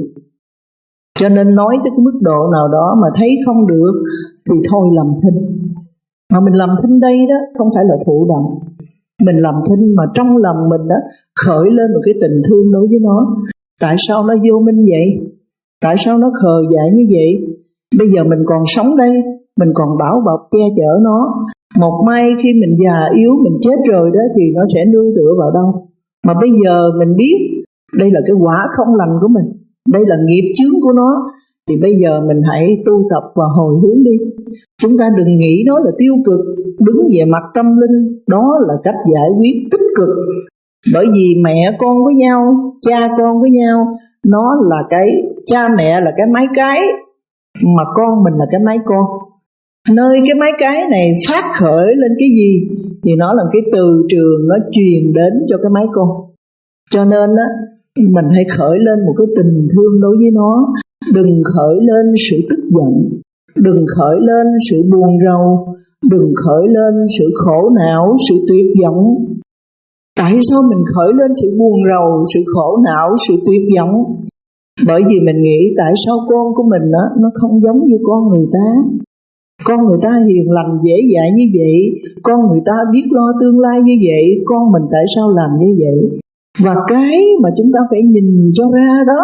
Cho nên nói tới cái mức độ nào đó mà thấy không được thì thôi làm thinh. Mà mình làm thinh đây đó không phải là thụ động. Mình làm thinh mà trong lòng mình đó khởi lên một cái tình thương đối với nó. Tại sao nó vô minh vậy? Tại sao nó khờ dại như vậy? Bây giờ mình còn sống đây, mình còn bảo bọc che chở nó. Một mai khi mình già yếu, mình chết rồi đó, thì nó sẽ nương tựa vào đâu? Mà bây giờ mình biết đây là cái quả không lành của mình, đây là nghiệp chướng của nó, thì bây giờ mình hãy tu tập và hồi hướng đi. Chúng ta đừng nghĩ nó là tiêu cực, đứng về mặt tâm linh, đó là cách giải quyết tích cực. Bởi vì mẹ con với nhau, cha con với nhau, nó là cái, cha mẹ là cái máy cái, mà con mình là cái máy con. Nơi cái máy cái này phát khởi lên cái gì thì nó là cái từ trường nó truyền đến cho cái máy con. Cho nên á, mình hãy khởi lên một cái tình thương đối với nó. Đừng khởi lên sự tức giận, đừng khởi lên sự buồn rầu, đừng khởi lên sự khổ não, sự tuyệt vọng. Tại sao mình khởi lên sự buồn rầu, sự khổ não, sự tuyệt vọng? Bởi vì mình nghĩ tại sao con của mình đó, nó không giống như con người ta. Con người ta hiền lành dễ dãi như vậy, con người ta biết lo tương lai như vậy, con mình tại sao làm như vậy? Và cái mà chúng ta phải nhìn cho ra đó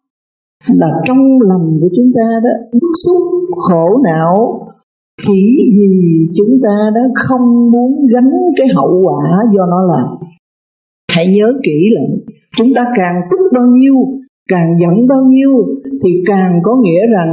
là trong lòng của chúng ta đó bức xúc, khổ não, chỉ vì chúng ta đó không muốn gánh cái hậu quả do nó làm. Hãy nhớ kỹ là chúng ta càng tức bao nhiêu, càng giận bao nhiêu, thì càng có nghĩa rằng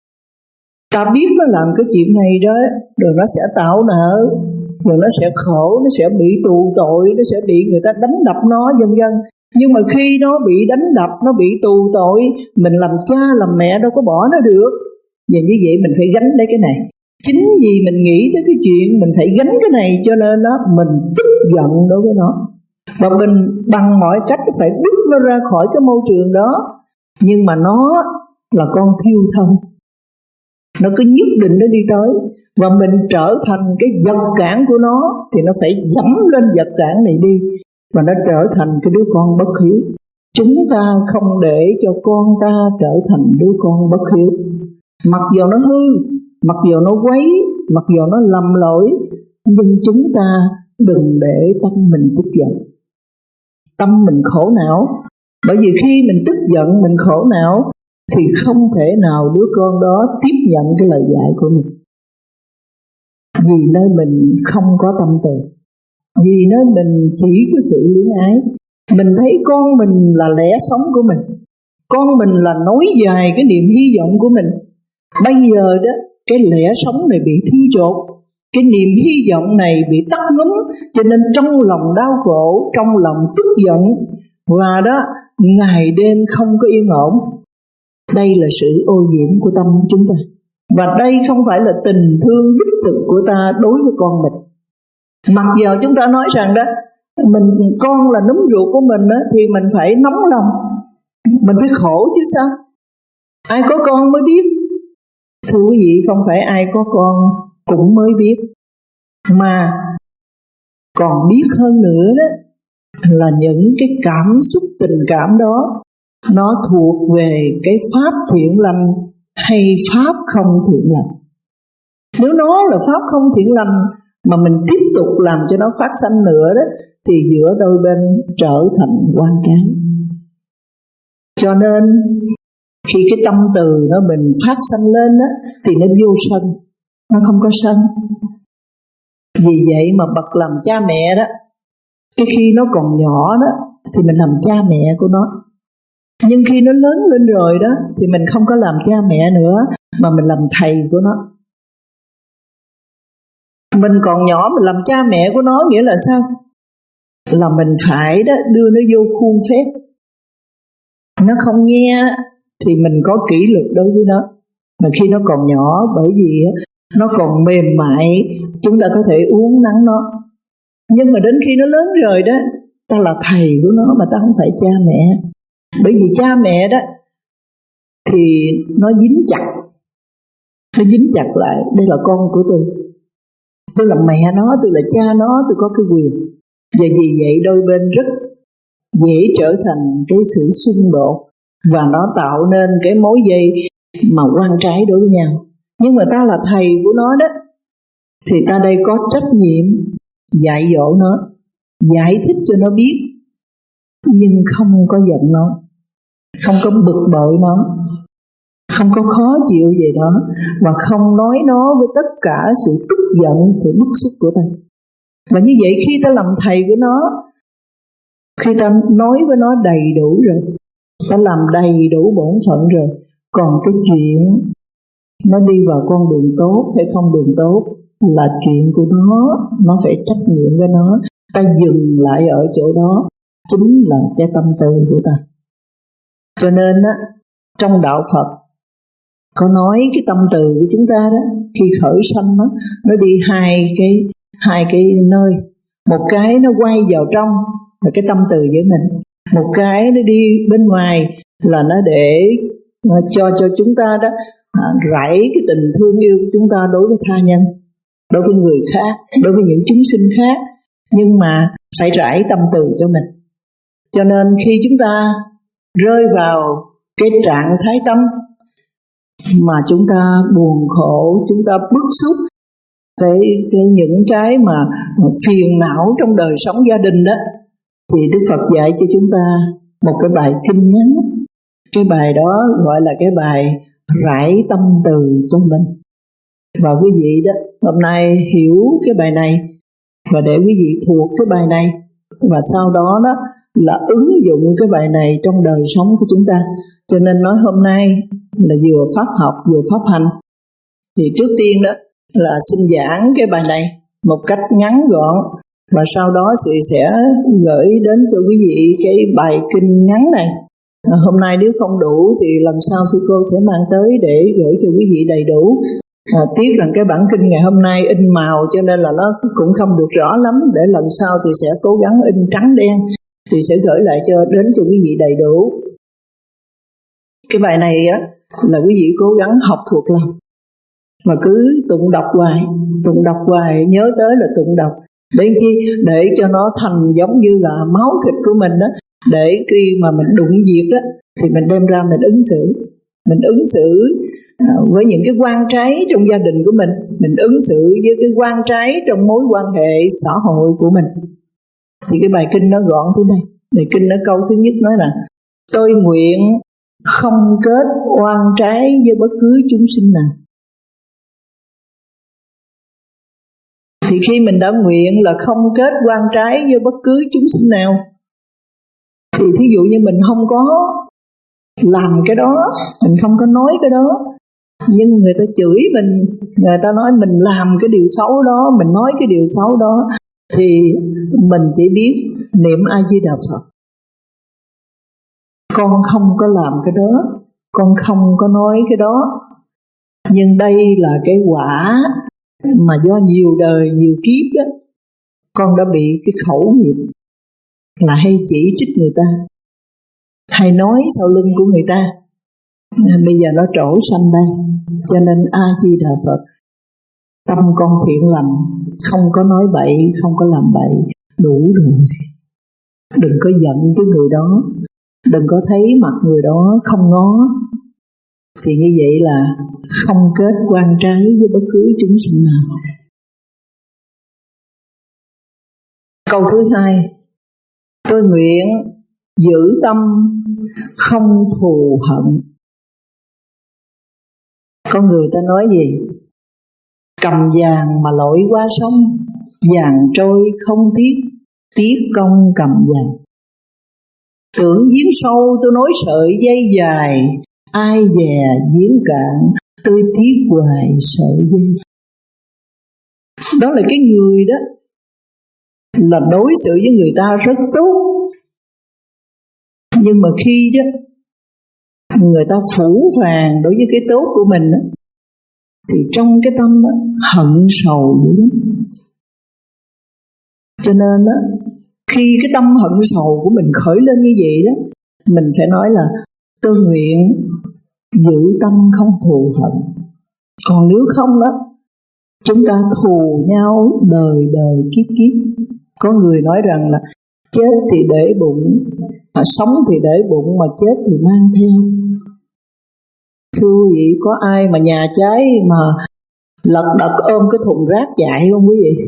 ta biết nó làm cái chuyện này đó, rồi nó sẽ tạo nợ, rồi nó sẽ khổ, nó sẽ bị tù tội, nó sẽ bị người ta đánh đập nó, vân vân. Nhưng mà khi nó bị đánh đập, nó bị tù tội, mình làm cha làm mẹ đâu có bỏ nó được. Và như vậy mình phải gánh lấy cái này. Chính vì mình nghĩ tới cái chuyện mình phải gánh cái này, cho nên đó mình tức giận đối với nó, và mình bằng mọi cách phải bứt nó ra khỏi cái môi trường đó. Nhưng mà nó là con thiêu thân, nó cứ nhất định nó đi tới, và mình trở thành cái vật cản của nó, thì nó phải dẫm lên vật cản này đi, và nó trở thành cái đứa con bất hiếu. Chúng ta không để cho con ta trở thành đứa con bất hiếu. Mặc dù nó hư, mặc dù nó quấy, mặc dù nó lầm lỗi, nhưng chúng ta đừng để tâm mình tức giận, tâm mình khổ não. Bởi vì khi mình tức giận, mình khổ não, thì không thể nào đứa con đó tiếp nhận cái lời dạy của mình. Vì nơi mình không có tâm từ, vì nơi mình chỉ có sự luyến ái. Mình thấy con mình là lẽ sống của mình, con mình là nối dài cái niềm hy vọng của mình. Bây giờ đó, cái lẽ sống này bị thiêu chột, cái niềm hy vọng này bị tắt ngúm, cho nên trong lòng đau khổ, trong lòng tức giận, và đó ngày đêm không có yên ổn. Đây là sự ô nhiễm của tâm chúng ta. Và đây không phải là tình thương đích thực của ta đối với con mình. Mặc dù chúng ta nói rằng đó, mình con là núm ruột của mình đó, thì mình phải nóng lòng, mình phải khổ chứ sao. Ai có con mới biết. Thưa quý vị, không phải ai có con cũng mới biết, mà còn biết hơn nữa đó là những cái cảm xúc tình cảm đó nó thuộc về cái pháp thiện lành hay pháp không thiện lành. Nếu nó là pháp không thiện lành mà mình tiếp tục làm cho nó phát sanh nữa đó, thì giữa đôi bên trở thành oan trái. Cho nên khi cái tâm từ nó mình phát sanh lên đó, thì nó vô sân, nó không có sân. Vì vậy mà bậc làm cha mẹ đó, cái khi nó còn nhỏ đó thì mình làm cha mẹ của nó. Nhưng khi nó lớn lên rồi đó thì mình không có làm cha mẹ nữa, mà mình làm thầy của nó. Mình còn nhỏ mình làm cha mẹ của nó nghĩa là sao? Là mình phải đó đưa nó vô khuôn phép. Nó không nghe thì mình có kỷ luật đối với nó. Mà khi nó còn nhỏ, bởi vì nó còn mềm mại, chúng ta có thể uốn nắn nó. Nhưng mà đến khi nó lớn rồi đó, ta là thầy của nó mà ta không phải cha mẹ. Bởi vì cha mẹ đó thì nó dính chặt, nó dính chặt lại, đây là con của tôi, tôi là mẹ nó, tôi là cha nó, tôi có cái quyền. Và vì vậy đôi bên rất dễ trở thành cái sự xung đột, và nó tạo nên cái mối dây mà oan trái đối với nhau. Nhưng mà ta là thầy của nó đó, thì ta đây có trách nhiệm dạy dỗ nó, giải thích cho nó biết, nhưng không có giận nó, không có bực bội nó, không có khó chịu về nó, và không nói nó với tất cả sự tức giận, sự bức xúc của ta. Và như vậy khi ta làm thầy của nó, khi ta nói với nó đầy đủ rồi, ta làm đầy đủ bổn phận rồi, còn cái chuyện nó đi vào con đường tốt hay không đường tốt là chuyện của nó, nó phải trách nhiệm với nó. Ta dừng lại ở chỗ đó chính là cái tâm tư của ta. Cho nên á, trong đạo Phật có nói cái tâm từ của chúng ta đó, khi khởi sanh đó, nó đi hai cái hai cái nơi. Một cái nó quay vào trong là cái tâm từ với mình, một cái nó đi bên ngoài là nó để uh, cho cho chúng ta đó uh, rải cái tình thương yêu của chúng ta đối với tha nhân, đối với người khác, đối với những chúng sinh khác. Nhưng mà phải rải tâm từ cho mình. Cho nên khi chúng ta rơi vào cái trạng thái tâm mà chúng ta buồn khổ, chúng ta bức xúc, cái, cái những cái mà phiền não trong đời sống gia đình đó, thì Đức Phật dạy cho chúng ta một cái bài kinh ngắn. Cái bài đó gọi là cái bài rải tâm từ cho mình. Và quý vị đó hôm nay hiểu cái bài này, và để quý vị thuộc cái bài này, và sau đó đó là ứng dụng cái bài này trong đời sống của chúng ta. Cho nên nói hôm nay là vừa pháp học vừa pháp hành. Thì trước tiên đó là xin giảng cái bài này một cách ngắn gọn, và sau đó chị sẽ gửi đến cho quý vị cái bài kinh ngắn này. À, hôm nay nếu không đủ thì lần sau sư cô sẽ mang tới để gửi cho quý vị đầy đủ. À, tiếc rằng cái bản kinh ngày hôm nay in màu cho nên là nó cũng không được rõ lắm. Để lần sau thì sẽ cố gắng in trắng đen, thì sẽ gửi lại cho đến cho quý vị đầy đủ. Cái bài này á là quý vị cố gắng học thuộc lòng, mà cứ tụng đọc hoài, tụng đọc hoài, nhớ tới là tụng đọc. Để chi? Để cho nó thành giống như là máu thịt của mình đó. Để khi mà mình đụng việc đó thì mình đem ra mình ứng xử. Mình ứng xử với những cái quan trái trong gia đình của mình, mình ứng xử với cái quan trái trong mối quan hệ xã hội của mình. Thì cái bài kinh nó gọn thế này. Bài kinh nó câu thứ nhất nói là: tôi nguyện không kết oan trái với bất cứ chúng sinh nào. Thì khi mình đã nguyện là không kết oan trái với bất cứ chúng sinh nào, thì thí dụ như mình không có làm cái đó, mình không có nói cái đó, Nhưng người ta chửi mình, người ta nói mình làm cái điều xấu đó, mình nói cái điều xấu đó, thì mình chỉ biết niệm A Di Đà Phật. Con không có làm cái đó, con không có nói cái đó. Nhưng đây là cái quả mà do nhiều đời, nhiều kiếp đó, con đã bị cái khẩu nghiệp là hay chỉ trích người ta, hay nói sau lưng của người ta. Bây giờ nó trổ sanh đây. Cho nên A Di Đà Phật, tâm con thiện lành, không có nói bậy, không có làm bậy, đủ rồi. Đừng có giận cái người đó, đừng có thấy mặt người đó không ngó. Thì như vậy là không kết quan trái với bất cứ chúng sinh nào. Câu thứ hai, tôi nguyện giữ tâm không thù hận. Có người ta nói gì? Cầm vàng mà lội qua sông, vàng trôi không tiếc, tiếc công cầm vàng. Tưởng giếng sâu tôi nối sợi dây dài, ai dè giếng cạn tôi tiếc hoài sợi dây. Đó là cái người đó là đối xử với người ta rất tốt, nhưng mà khi đó người ta phủ phàng đối với cái tốt của mình đó, thì trong cái tâm đó, hận sầu dữ lắm. Cho nên đó, khi cái tâm hận sầu của mình khởi lên như vậy đó, mình phải nói là tôi nguyện giữ tâm không thù hận. Còn nếu không đó, chúng ta thù nhau đời đời kiếp kiếp. Có người nói rằng là chết thì để bụng, mà sống thì để bụng, mà chết thì mang theo. Thưa quý vị, có ai mà nhà cháy mà lật đật ôm cái thùng rác chạy không quý vị?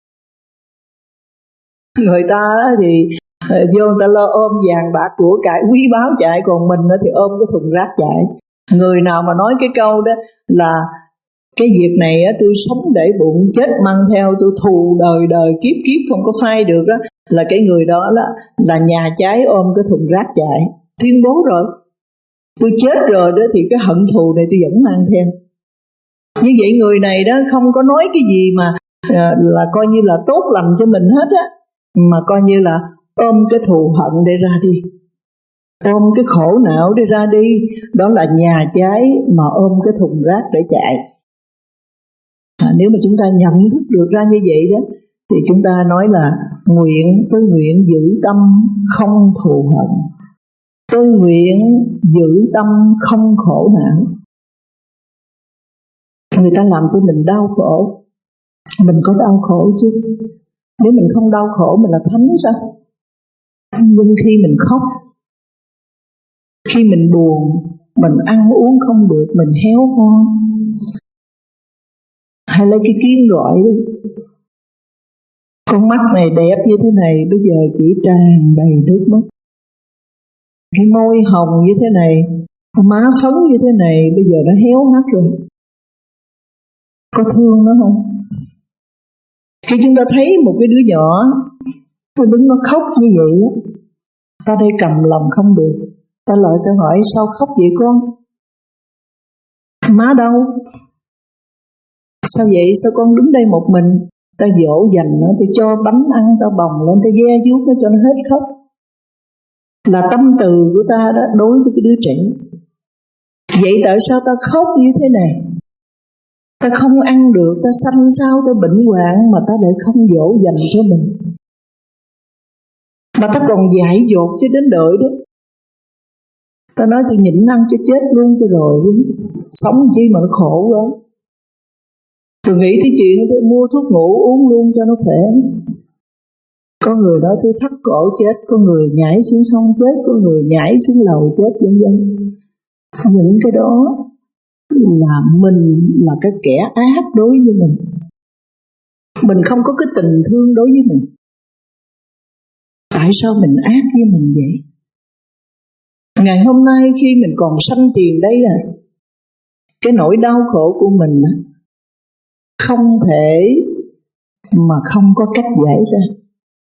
Người ta thì vô người ta lo ôm vàng bạc của cải quý báu chạy, còn mình thì ôm cái thùng rác chạy. Người nào mà nói cái câu đó là cái việc này tôi sống để bụng, chết mang theo, tôi thù đời đời kiếp kiếp không có phai được đó, là cái người đó là, là nhà cháy ôm cái thùng rác chạy, tuyên bố rồi tôi chết rồi đó, thì cái hận thù này tôi vẫn mang theo. Như vậy người này đó không có nói cái gì mà à, là coi như là tốt lành cho mình hết á, mà coi như là ôm cái thù hận để ra đi, ôm cái khổ não để ra đi. Đó là nhà cháy mà ôm cái thùng rác để chạy. À, nếu mà chúng ta nhận thức được ra như vậy đó, thì chúng ta nói là nguyện, tôi nguyện giữ tâm không thù hận, tôi nguyện giữ tâm không khổ não. Người ta làm cho mình đau khổ, mình có đau khổ chứ? Nếu mình không đau khổ mình là thánh sao? Nhưng khi mình khóc, khi mình buồn, mình ăn uống không được, mình héo hon, hay lấy cái kiến rọi đi, con mắt này đẹp như thế này, bây giờ chỉ tràn đầy nước mắt. Cái môi hồng như thế này, con má phấn như thế này, bây giờ nó héo hắt rồi. Có thương nó không? Khi chúng ta thấy một cái đứa nhỏ nó đứng nó khóc như vậy á, ta đây cầm lòng không được, ta lại ta hỏi sao khóc vậy con? Má đâu? Sao vậy? Sao con đứng đây một mình? Ta dỗ dành nó, ta cho bánh ăn, ta bồng lên, ta ve vuốt nó cho nó hết khóc. Là tâm từ của ta đó đối với cái đứa trẻ. Vậy tại sao ta khóc như thế này? Ta không ăn được, ta sanh sao, ta bệnh hoạn mà ta lại không dỗ dành cho mình, mà ta còn dại dột cho đến đợi đó. Ta nói tôi nhịn ăn cho chết luôn cho rồi, sống chi mà nó khổ quá. Tôi nghĩ tới chuyện tôi mua thuốc ngủ uống luôn cho nó khỏe. Có người đó tôi thắt cổ chết, có người nhảy xuống sông chết, có người nhảy xuống lầu chết, vân vân. Những cái đó là mình là cái kẻ ác đối với mình. Mình không có cái tình thương đối với mình. Tại sao mình ác với mình vậy? Ngày hôm nay khi mình còn sanh tiền đây à, cái nỗi đau khổ của mình không thể mà không có cách giải ra.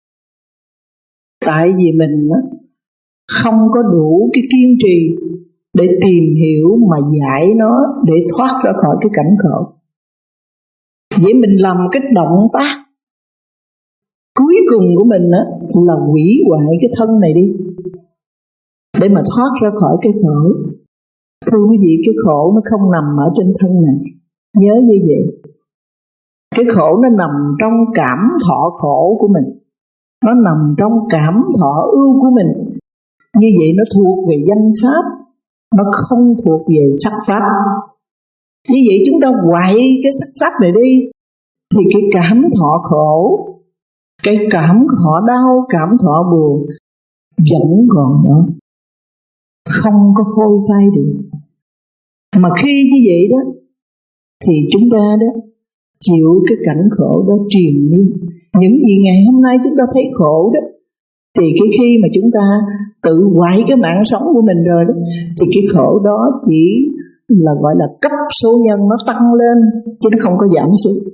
Tại vì mình không có đủ cái kiên trì, để tìm hiểu mà giải nó để thoát ra khỏi cái cảnh khổ. Vậy mình làm cái động tác cuối cùng của mình á là hủy hoại cái thân này đi để mà thoát ra khỏi cái khổ. Thưa quý vị, cái khổ nó không nằm ở trên thân này, nhớ như vậy. Cái khổ nó nằm trong cảm thọ khổ của mình, nó nằm trong cảm thọ ưu của mình. Như vậy nó thuộc về danh pháp, nó không thuộc về sắc pháp. Như vậy chúng ta hoại cái sắc pháp này đi thì cái cảm thọ khổ, cái cảm thọ đau, cảm thọ buồn vẫn còn đó, không có phôi phai được. Mà khi như vậy đó thì chúng ta đó chịu cái cảnh khổ đó triền miên. Những gì ngày hôm nay chúng ta thấy khổ đó, thì cái khi mà chúng ta tự hoại cái mạng sống của mình rồi đó, thì cái khổ đó chỉ là gọi là cấp số nhân nó tăng lên, chứ nó không có giảm xuống.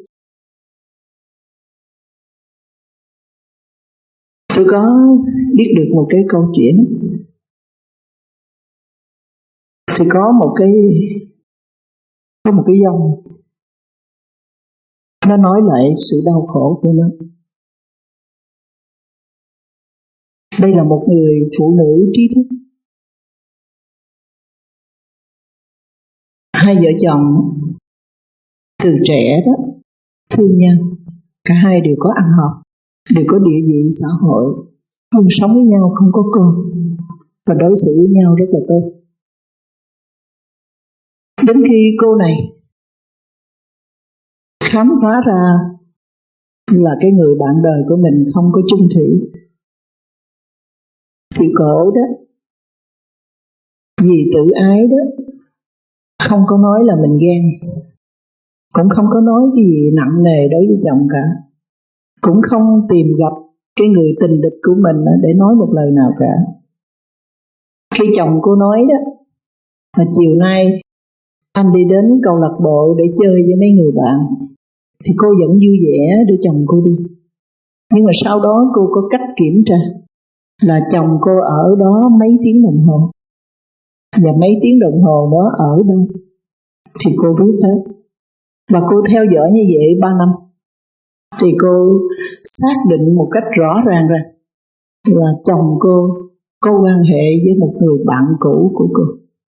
Tôi có biết được một cái câu chuyện. Thì có một cái Có một cái dòng, nó nói lại sự đau khổ của nó. Đây là một người phụ nữ trí thức. Hai vợ chồng từ trẻ đó thương nhau, cả hai đều có ăn học, đều có địa vị xã hội, không sống với nhau không có con và đối xử với nhau rất là tốt. Đến khi cô này khám phá ra là cái người bạn đời của mình không có chung thủy, thì cổ đó vì tự ái đó không có nói là mình ghen, cũng không có nói cái gì nặng nề đối với chồng cả, cũng không tìm gặp cái người tình địch của mình để nói một lời nào cả. Khi chồng cô nói đó là chiều nay anh đi đến câu lạc bộ để chơi với mấy người bạn, thì cô vẫn vui vẻ để chồng cô đi. Nhưng mà sau đó cô có cách kiểm tra là chồng cô ở đó mấy tiếng đồng hồ, và mấy tiếng đồng hồ đó ở đâu thì cô biết hết. Và cô theo dõi như vậy ba năm, thì cô xác định một cách rõ ràng rằng là chồng cô có quan hệ với một người bạn cũ của cô.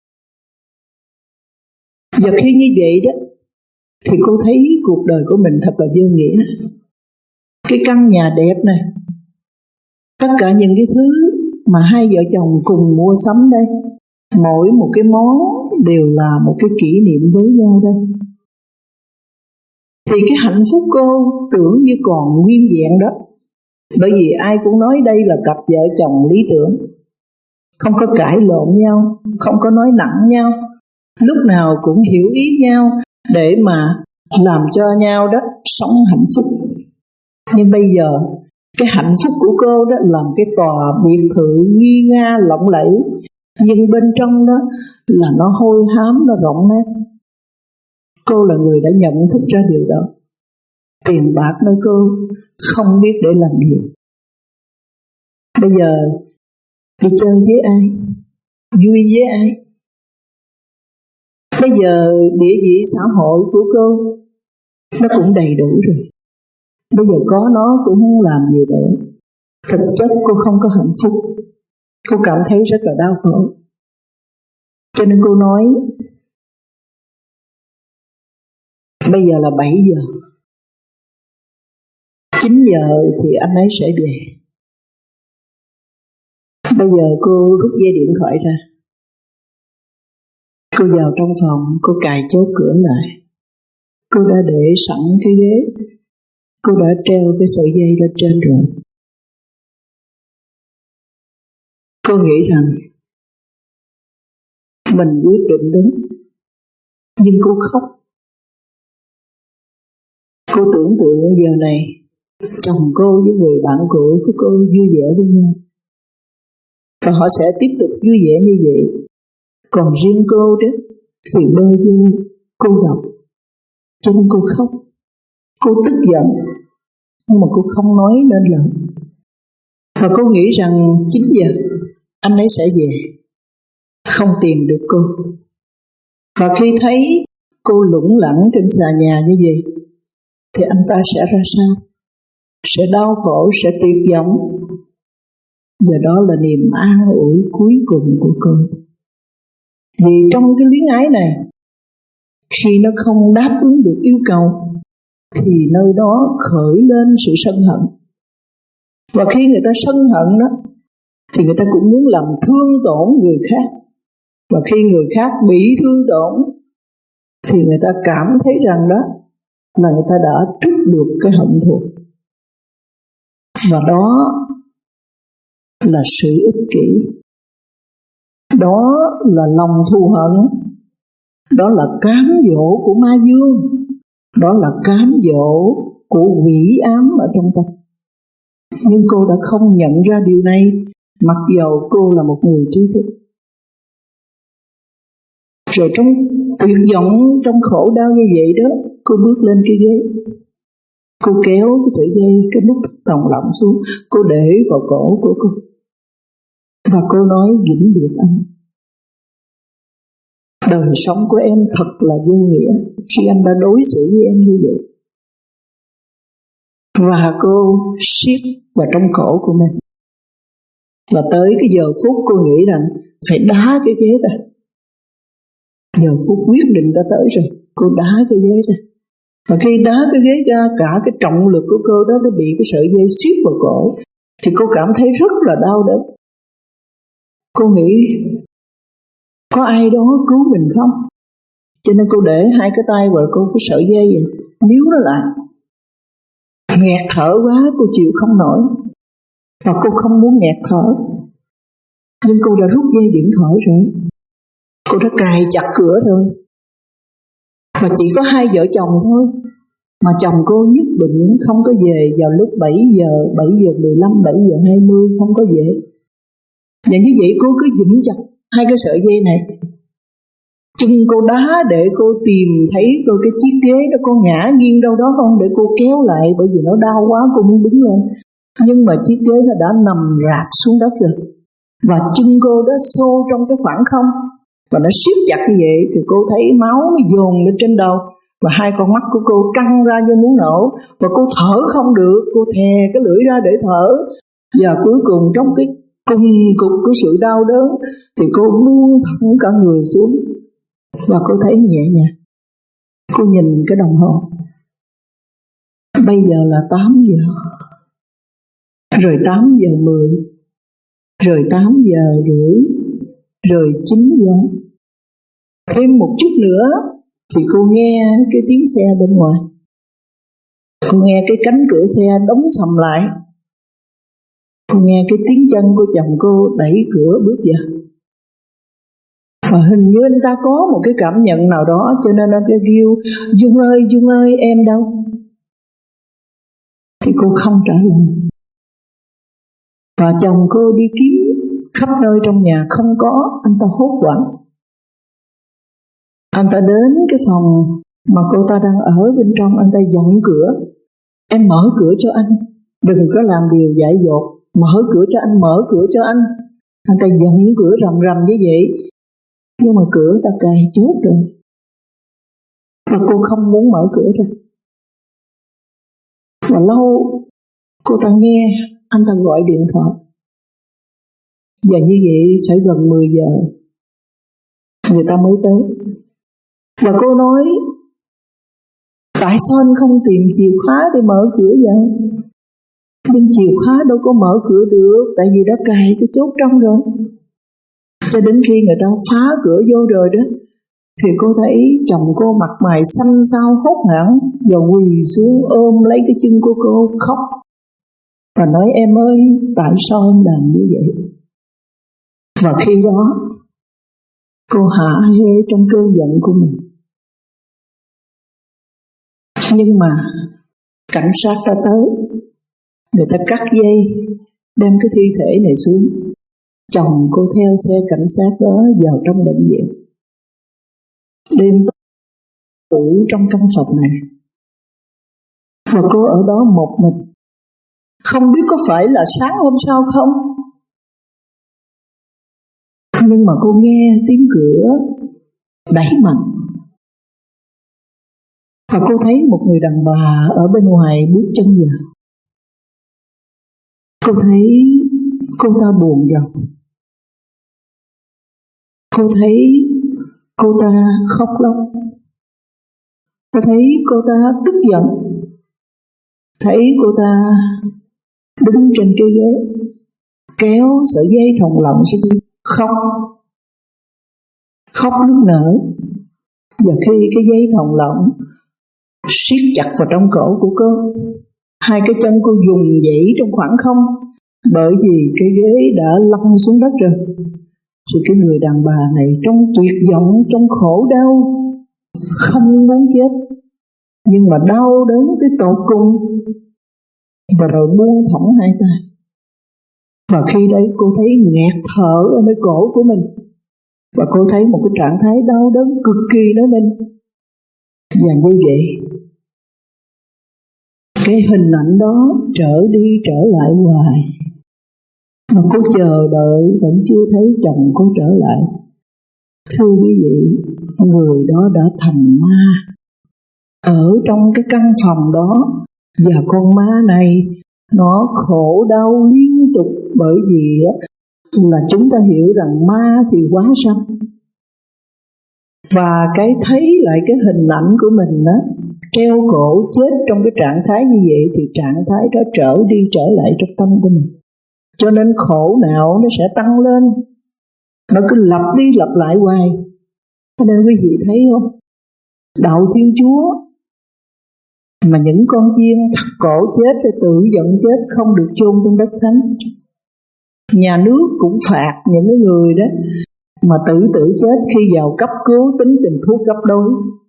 Và khi như vậy đó thì cô thấy cuộc đời của mình thật là vô nghĩa. Cái căn nhà đẹp này, tất cả những cái thứ mà hai vợ chồng cùng mua sắm đây, mỗi một cái món đều là một cái kỷ niệm với nhau đây. Thì cái hạnh phúc cô tưởng như còn nguyên vẹn đó. Bởi vì ai cũng nói đây là cặp vợ chồng lý tưởng, không có cãi lộn nhau, không có nói nặng nhau, lúc nào cũng hiểu ý nhau để mà làm cho nhau đó sống hạnh phúc. Nhưng bây giờ cái hạnh phúc của cô đó làm cái tòa biệt thự nguy nga lộng lẫy, nhưng bên trong đó là nó hôi hám, nó rỗng nát. Cô là người đã nhận thức ra điều đó. Tiền bạc nơi cô không biết để làm gì. Bây giờ đi chơi với ai, vui với ai? Bây giờ địa vị xã hội của cô nó cũng đầy đủ rồi. Bây giờ có nó cũng không làm gì nữa. Thực chất cô không có hạnh phúc. Cô cảm thấy rất là đau khổ. Cho nên cô nói bây giờ là bảy giờ, chín giờ thì anh ấy sẽ về. Bây giờ cô rút dây điện thoại ra, cô vào trong phòng, cô cài chốt cửa lại. Cô đã để sẵn cái ghế, cô đã treo cái sợi dây ra trên rồi. Cô nghĩ rằng mình quyết định đúng, nhưng cô khóc. Cô tưởng tượng giờ này chồng cô với người bạn cũ của cô vui vẻ với nhau, và họ sẽ tiếp tục vui vẻ như vậy. Còn riêng cô đó thì bơ vơ, cô độc, cho nên cô khóc. Cô tức giận, nhưng mà cô không nói nên lời. Và cô nghĩ rằng chín giờ anh ấy sẽ về. không tìm được cô. Và khi thấy cô lủng lẳng trên xà nhà như vậy thì anh ta sẽ ra sao? Sẽ đau khổ, sẽ tuyệt vọng. Giờ đó là niềm an ủi cuối cùng của cô. Vì trong cái luyến ái này, khi nó không đáp ứng được yêu cầu thì nơi đó khởi lên sự sân hận. Và khi người ta sân hận đó thì người ta cũng muốn làm thương tổn người khác. Và khi người khác bị thương tổn thì người ta cảm thấy rằng đó là người ta đã trút được cái hận thù. Và đó là sự ích kỷ. Đó là lòng thù hận. Đó là cám dỗ của ma dương. Đó là cám dỗ của quỷ ám ở trong tâm. Nhưng cô đã không nhận ra điều này, mặc dầu cô là một người trí thức. Rồi trong tuyệt vọng, trong khổ đau như vậy đó, cô bước lên cái ghế. Cô kéo cái sợi dây, cái nút tòng lọng xuống, cô để vào cổ của cô. Và cô nói vĩnh biệt anh. Đời sống của em thật là vô nghĩa khi anh đã đối xử với em như vậy. Và cô siết vào trong cổ của mình. Và tới cái giờ phút cô nghĩ rằng phải đá cái ghế ra. Giờ phút quyết định đã tới rồi, cô đá cái ghế ra. Và khi đá cái ghế ra, cả cái trọng lực của cô đó nó bị cái sợi dây siết vào cổ, thì cô cảm thấy rất là đau đớn. Cô nghĩ có ai đó cứu mình không? Cho nên cô để hai cái tay vào cô cái sợi dây vậy, níu nó lại. Nghẹt thở quá, cô chịu không nổi. Và cô không muốn nghẹt thở. Nhưng cô đã rút dây điện thoại rồi. Cô đã cài chặt cửa rồi. Và chỉ có hai vợ chồng thôi. Mà chồng cô nhất định không có về vào lúc bảy giờ, bảy giờ mười lăm, bảy giờ hai mươi, không có về. Và như vậy cô cứ dững chặt hai cái sợi dây này. Chân cô đá để cô tìm thấy cô cái chiếc ghế đó có ngã nghiêng đâu đó không, để cô kéo lại, bởi vì nó đau quá cô muốn đứng lên. Nhưng mà chiếc ghế nó đã nằm rạp xuống đất rồi. Và chân cô đã xô trong cái khoảng không. Và nó siết chặt như vậy thì cô thấy máu nó dồn lên trên đầu. Và hai con mắt của cô căng ra như muốn nổ. Và cô thở không được, cô thè cái lưỡi ra để thở. Và cuối cùng trong cái cùng cục của sự đau đớn thì cô buông thẳng cả người xuống. Và cô thấy nhẹ nhàng. Cô nhìn cái đồng hồ. Bây giờ là tám giờ. Rồi tám giờ mười. Rồi tám giờ rưỡi. Rồi chín giờ. Thêm một chút nữa thì cô nghe cái tiếng xe bên ngoài. Cô nghe cái cánh cửa xe đóng sầm lại. Cô nghe cái tiếng chân của chồng cô đẩy cửa bước vào. Và hình như anh ta có một cái cảm nhận nào đó, cho nên anh ta kêu Dung ơi, Dung ơi, em đâu? Thì cô không trả lời. Và chồng cô đi kiếm khắp nơi trong nhà không có, anh ta hốt hoảng. Anh ta đến cái phòng mà cô ta đang ở bên trong, anh ta dặn cửa. Em mở cửa cho anh, đừng có làm điều dại dột. Mở cửa cho anh, mở cửa cho anh. Anh ta dặn cửa rầm rầm như vậy. Nhưng mà cửa ta cài chốt rồi. Và cô không muốn mở cửa ra. Và lâu cô ta nghe anh ta gọi điện thoại. Và như vậy phải gần mười giờ người ta mới tới. Và cô nói tại sao anh không tìm chìa khóa để mở cửa vậy? Nhưng chìa khóa đâu có mở cửa được, tại vì đã cài cái chốt trong rồi. Cho đến khi người ta phá cửa vô rồi đó, thì cô thấy chồng cô mặt mày xanh xao hốt hoảng, và quỳ xuống ôm lấy cái chân của cô khóc. Và nói em ơi, tại sao em làm như vậy? Và khi đó cô hả hê trong cơn giận của mình. Nhưng mà cảnh sát đã tới. Người ta cắt dây, đem cái thi thể này xuống. Chồng cô theo xe cảnh sát đó vào trong bệnh viện. Đêm ngủ trong căn phòng này. Và cô ở đó một mình. Không biết có phải là sáng hôm sau không? Nhưng mà cô nghe tiếng cửa đẩy mạnh, và cô thấy một người đàn bà ở bên ngoài bước chân vào. Cô thấy cô ta buồn rầu. Cô thấy cô ta khóc lóc. Cô thấy cô ta tức giận. Thấy cô ta đứng trên cái ghế, kéo sợi dây thòng lọng xuống, khóc, khóc nức nở. Và khi cái dây thòng lọng siết chặt vào trong cổ của cô, hai cái chân cô dùng dãy trong khoảng không, bởi vì cái ghế đã lăn xuống đất rồi. Thì cái người đàn bà này trong tuyệt vọng, trong khổ đau, không muốn chết, nhưng mà đau đớn tới tột cùng, và rồi buông thõng hai tay. Và khi đấy cô thấy nghẹt thở ở nơi cổ của mình, và cô thấy một cái trạng thái đau đớn cực kỳ nơi mình. Và như vậy, cái hình ảnh đó trở đi trở lại hoài, mà cô chờ đợi vẫn chưa thấy chồng cô trở lại. Thưa quý vị, người đó đã thành ma ở trong cái căn phòng đó, và con ma này nó khổ đau liên tục, bởi vì là chúng ta hiểu rằng ma thì quá sanh. Và cái thấy lại cái hình ảnh của mình đó, treo cổ chết trong cái trạng thái như vậy, thì trạng thái đó trở đi trở lại trong tâm của mình. Cho nên khổ não nó sẽ tăng lên, nó cứ lặp đi lặp lại hoài. Cho nên quý vị thấy không, đạo Thiên Chúa mà những con chiên thắt cổ chết thì tự giận chết, không được chôn trong đất thánh. Nhà nước cũng phạt những cái người đó mà tự tử chết khi vào cấp cứu, tính tình thuốc gấp đôi.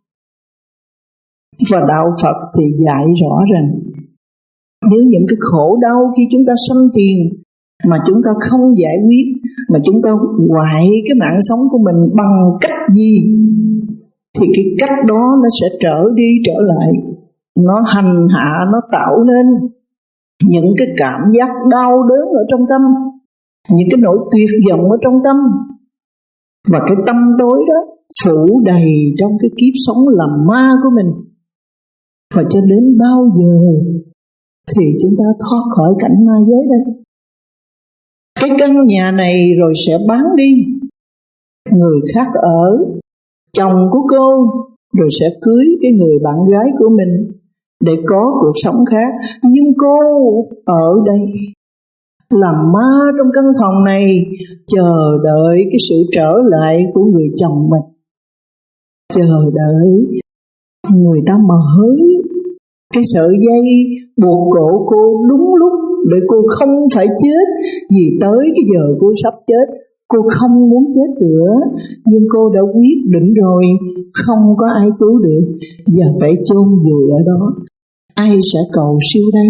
Và đạo Phật thì dạy rõ rằng nếu những cái khổ đau khi chúng ta sanh tiền mà chúng ta không giải quyết, mà chúng ta hoại cái mạng sống của mình bằng cách gì, thì cái cách đó nó sẽ trở đi trở lại, nó hành hạ, nó tạo nên những cái cảm giác đau đớn ở trong tâm, những cái nỗi tuyệt vọng ở trong tâm. Và cái tâm tối đó phủ đầy trong cái kiếp sống làm ma của mình. Và cho đến bao giờ thì chúng ta thoát khỏi cảnh ma giới đây? Cái căn nhà này rồi sẽ bán đi, người khác ở, chồng của cô rồi sẽ cưới cái người bạn gái của mình để có cuộc sống khác. Nhưng cô ở đây làm ma trong căn phòng này, chờ đợi cái sự trở lại của người chồng mình, chờ đợi người ta mới cái sợi dây buộc cổ cô đúng lúc để cô không phải chết. Vì tới cái giờ cô sắp chết, cô không muốn chết nữa, nhưng cô đã quyết định rồi, không có ai cứu được và phải chôn vùi ở đó. Ai sẽ cầu siêu đây?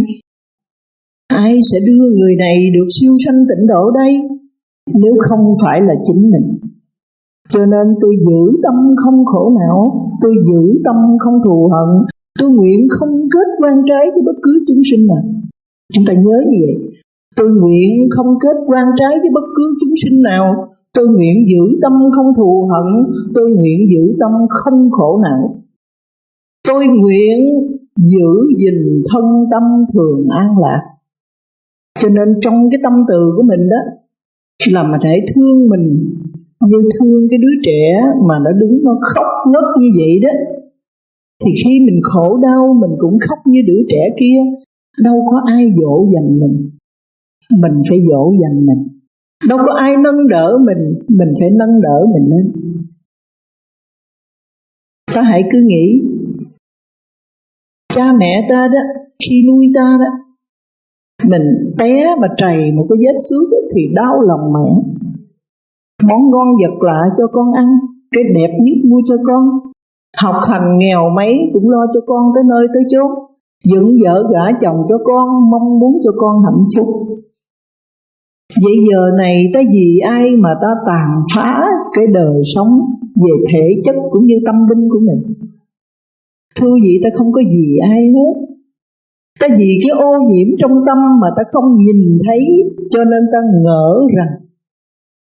Ai sẽ đưa người này được siêu sanh tịnh độ đây, nếu không phải là chính mình? Cho nên tôi giữ tâm không khổ não, tôi giữ tâm không thù hận, tôi nguyện không kết quan trái với bất cứ chúng sinh nào. Chúng ta nhớ như vậy. Tôi nguyện không kết quan trái với bất cứ chúng sinh nào. Tôi nguyện giữ tâm không thù hận, tôi nguyện giữ tâm không khổ não. Tôi nguyện giữ gìn thân tâm thường an lạc. Cho nên trong cái tâm từ của mình đó, là mà để thương mình như thương cái đứa trẻ mà nó đứng nó khóc ngất như vậy đó, thì khi mình khổ đau mình cũng khóc như đứa trẻ kia. Đâu có ai dỗ dành mình, mình phải dỗ dành mình. Đâu có ai nâng đỡ mình, mình phải nâng đỡ mình lên. Ta hãy cứ nghĩ, cha mẹ ta đó, khi nuôi ta đó, mình té mà trầy một cái vết xước thì đau lòng mẹ. Món ngon vật lạ cho con ăn, cái đẹp nhất mua cho con, học hành nghèo mấy cũng lo cho con tới nơi tới chốn, dựng vợ gả chồng cho con, mong muốn cho con hạnh phúc. Vậy giờ này ta vì ai mà ta tàn phá cái đời sống về thể chất cũng như tâm linh của mình? Thưa vị, ta không có gì ai hết. Ta vì cái ô nhiễm trong tâm mà ta không nhìn thấy, cho nên ta ngỡ rằng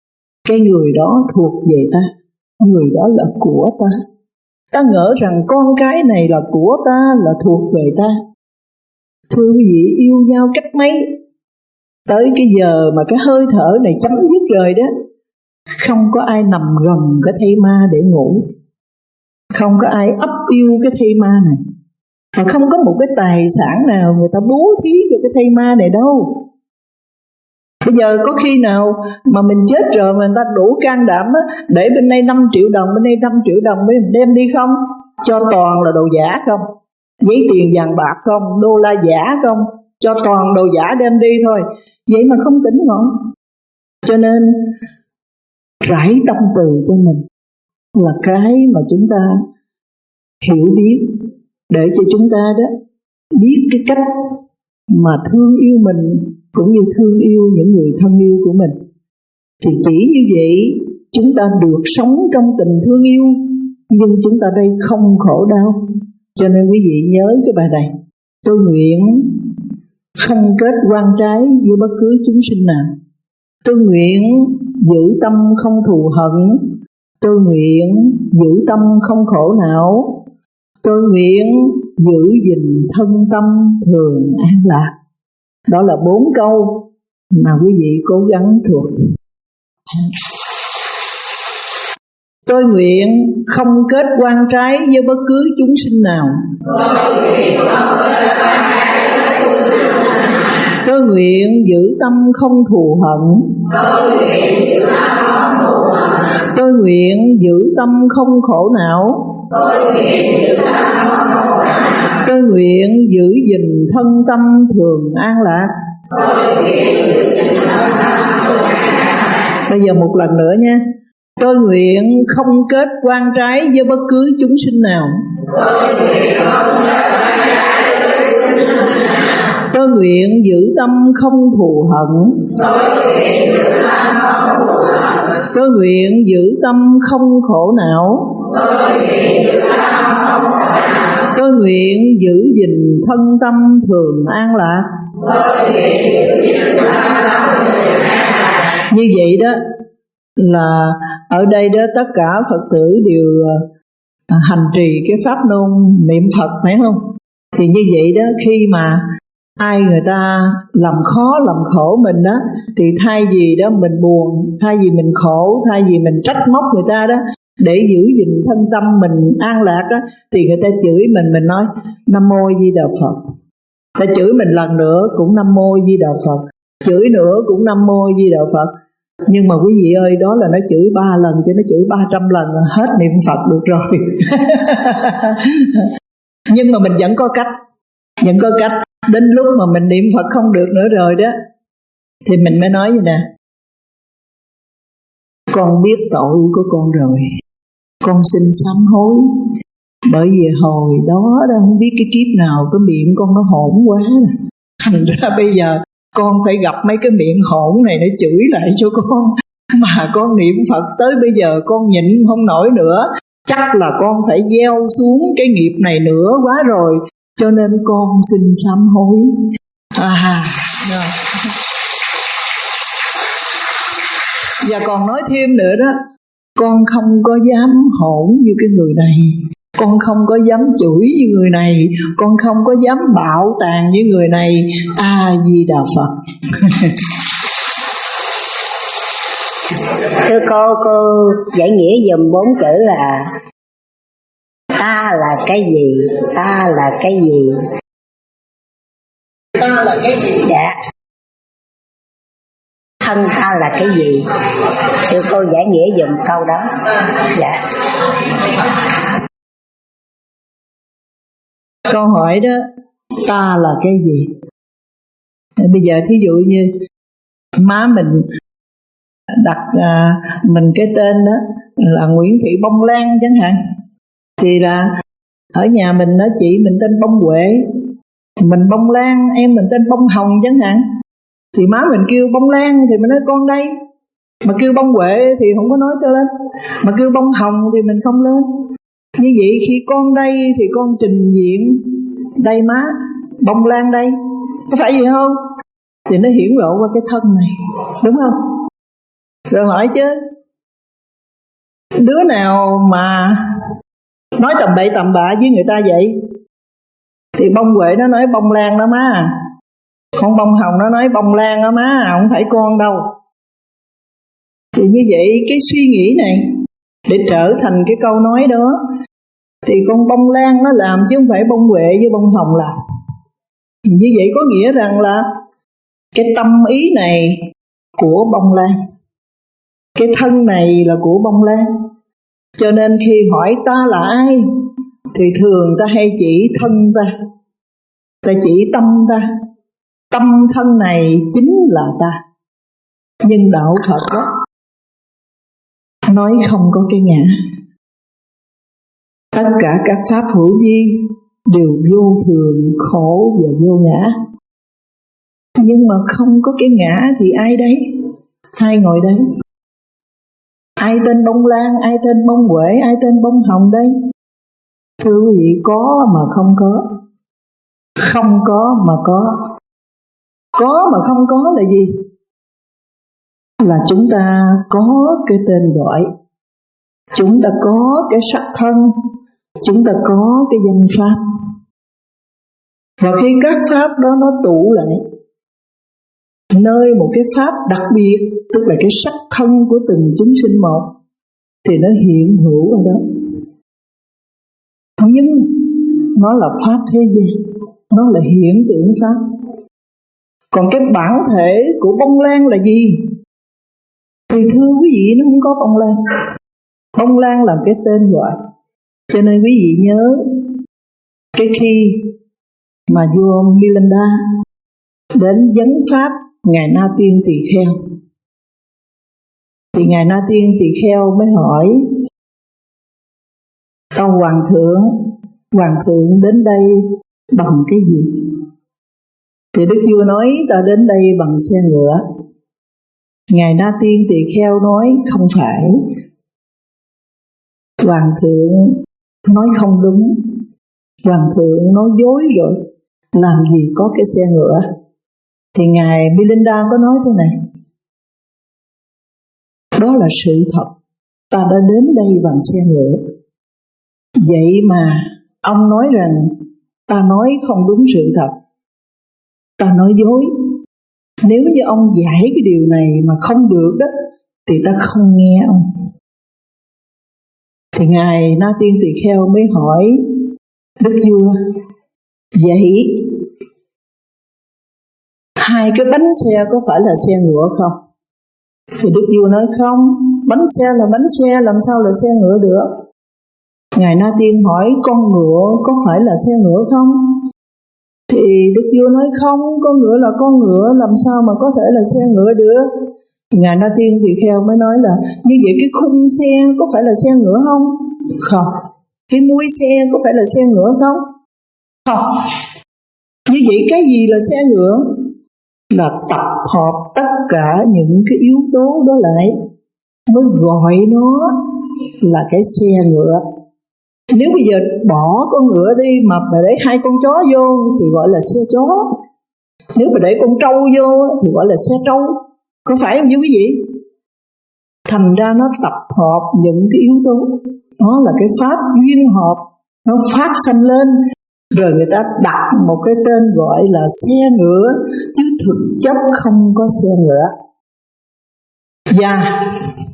cái người đó thuộc về ta, người đó là của ta. Ta ngỡ rằng con cái này là của ta, là thuộc về ta. Thưa quý vị, yêu nhau cách mấy, tới cái giờ mà cái hơi thở này chấm dứt rồi đó, không có ai nằm gần cái thây ma để ngủ, không có ai ấp yêu cái thây ma này, và không có một cái tài sản nào người ta bố thí cho cái thây ma này đâu. Bây giờ có khi nào mà mình chết rồi mà người ta đủ can đảm á, để bên đây năm triệu đồng, bên đây năm triệu đồng mới đem đi không? Cho toàn là đồ giả không? Giấy tiền vàng bạc không? Đô la giả không? Cho toàn đồ giả đem đi thôi. Vậy mà không tỉnh ngộ. Cho nên rải tâm từ cho mình là cái mà chúng ta hiểu biết, để cho chúng ta đó biết cái cách mà thương yêu mình cũng như thương yêu những người thân yêu của mình. Thì chỉ như vậy chúng ta được sống trong tình thương yêu, nhưng chúng ta đây không khổ đau. Cho nên quý vị nhớ cái bài này: tôi nguyện không kết oan trái với bất cứ chúng sinh nào. Tôi nguyện giữ tâm không thù hận. Tôi nguyện giữ tâm không khổ não. Tôi nguyện giữ gìn thân tâm thường an lạc. Đó là bốn câu mà quý vị cố gắng thuộc. Tôi nguyện không kết oan trái với bất cứ chúng sinh nào. Tôi nguyện giữ tâm không thù hận. Tôi nguyện giữ tâm không khổ não. Tôi nguyện giữ gìn thân tâm thường an lạc. Bây giờ một lần nữa nha. Tôi nguyện không kết oan trái với bất cứ chúng sinh nào. Tôi nguyện giữ tâm không thù hận. Tôi nguyện giữ tâm không khổ não. Tôi nguyện giữ gìn thân tâm thường an lạc. Như vậy đó là ở đây đó tất cả Phật tử đều hành trì cái pháp nôn niệm Phật, phải không? Thì như vậy đó, khi mà ai người ta làm khó làm khổ mình đó, thì thay vì đó mình buồn, thay vì mình khổ, thay vì mình trách móc người ta đó, để giữ gìn thân tâm mình an lạc đó, thì người ta chửi mình, mình nói Nam Mô Di Đà Phật. Ta chửi mình lần nữa cũng Nam Mô Di Đà Phật, chửi nữa cũng Nam Mô Di Đà Phật. Nhưng mà quý vị ơi, đó là nó chửi ba lần chứ nó chửi ba trăm lần là hết niệm Phật được rồi. Nhưng mà mình vẫn có cách, vẫn có cách. Đến lúc mà mình niệm Phật không được nữa rồi đó, thì mình mới nói vậy nè: con biết tội của con rồi, con xin sám hối. Bởi vì hồi đó đó không biết cái kiếp nào cái miệng con nó hỗn quá, thành ra bây giờ con phải gặp mấy cái miệng hỗn này để chửi lại cho con. Mà con niệm Phật tới bây giờ con nhịn không nổi nữa, chắc là con phải gieo xuống cái nghiệp này nữa quá rồi, cho nên con xin sám hối. À, rồi. Và còn nói thêm nữa đó, con không có dám hỗn như cái người này, con không có dám chửi như người này, con không có dám bạo tàn như người này. A Di Đà Phật. Thưa cô, cô giải nghĩa dùm bốn chữ là ta là cái gì, ta là cái gì. Ta là cái gì? Dạ. Thân ta là cái gì? Sư cô giải nghĩa dùm câu đó. Dạ. Câu hỏi đó, ta là cái gì? Bây giờ thí dụ như má mình đặt à, mình cái tên đó là Nguyễn Thị Bông Lan chẳng hạn, thì là ở nhà mình đó, chị mình tên Bông Huệ, mình Bông Lan, em mình tên Bông Hồng chẳng hạn, thì má mình kêu Bông Lan thì mình nói con đây, mà kêu Bông Huệ thì không có nói cho lên, mà kêu Bông Hồng thì mình không lên. Như vậy khi con đây thì con trình diện đây má, Bông Lan đây, có phải gì không? Thì nó hiển lộ qua cái thân này, đúng không? Rồi hỏi chứ, Đứa nào mà nói tầm bậy tầm bạ với người ta vậy thì bông Huệ nó nói bông lan đó má, con bông hồng nó nói bông lan đó má, không phải con đâu. Thì như vậy cái suy nghĩ này để trở thành cái câu nói đó thì con bông lan nó làm chứ không phải bông Huệ với bông hồng làm. Thì như vậy có nghĩa rằng là cái tâm ý này của bông lan, cái thân này là của bông lan. Cho nên khi hỏi ta là ai thì thường ta hay chỉ thân ta, ta chỉ tâm ta. Tâm thân này chính là ta. Nhưng đạo Phật đó nói không có cái ngã. Tất cả các pháp hữu vi đều vô thường, khổ và vô ngã. Nhưng mà không có cái ngã thì ai đấy? Ai ngồi đây? Ai tên bông lan, ai tên bông Huệ, ai tên bông hồng đây? Thưa quý vị, có mà không có, không có mà có. Có mà không có là gì? Là chúng ta có cái tên gọi, chúng ta có cái sắc thân, chúng ta có cái danh pháp. Và khi các pháp đó nó tụ lại nơi một cái pháp đặc biệt, tức là cái sắc thân của từng chúng sinh một, thì nó hiện hữu ở đó. Nhưng nó là pháp thế gian, nó là hiện tượng pháp. Còn cái bản thể của bông lan là gì? Thì thưa quý vị, nó không có bông lan. Bông lan là cái tên gọi. Cho nên quý vị nhớ, cái khi mà vua Milinda đến vấn pháp Ngài Na Tiên Tỳ Kheo, thì Ngài Na Tiên Tỳ Kheo mới hỏi: tâu Hoàng thượng, Hoàng thượng đến đây bằng cái gì? Thì Đức Vua nói: ta đến đây bằng xe ngựa. Ngài Na Tiên Tỳ Kheo nói: không phải, Hoàng thượng nói không đúng, Hoàng thượng nói dối rồi, làm gì có cái xe ngựa. Thì Ngài Milinda có nói thế này: đó là sự thật, ta đã đến đây bằng xe ngựa. Vậy mà ông nói rằng ta nói không đúng sự thật, ta nói dối. Nếu như ông giải cái điều này mà không được đó, thì ta không nghe ông. Thì Ngài Na Tiên Tỳ Kheo mới hỏi Đức Vua: vậy hai cái bánh xe có phải là xe ngựa không? Thì Đức Vua nói: không, bánh xe là bánh xe, làm sao là xe ngựa được? Ngài Na Tiên hỏi: con ngựa có phải là xe ngựa không? Thì Đức Vua nói: không, con ngựa là con ngựa, làm sao mà có thể là xe ngựa được? Ngài Na Tiên Tỳ Kheo mới nói là: như vậy cái khung xe có phải là xe ngựa không? Không. Cái mũi xe có phải là xe ngựa không? Không. Như vậy cái gì là xe ngựa? Là tập hợp tất cả những cái yếu tố đó lại mới gọi nó là cái xe ngựa. Nếu bây giờ bỏ con ngựa đi mà để hai con chó vô thì gọi là xe chó. Nếu mà để con trâu vô thì gọi là xe trâu. Có phải không quý vị? Thành ra nó tập hợp những cái yếu tố, nó là cái pháp duyên hợp, nó phát sanh lên, rồi người ta đặt một cái tên gọi là xe ngựa, chứ thực chất không có xe ngựa. Và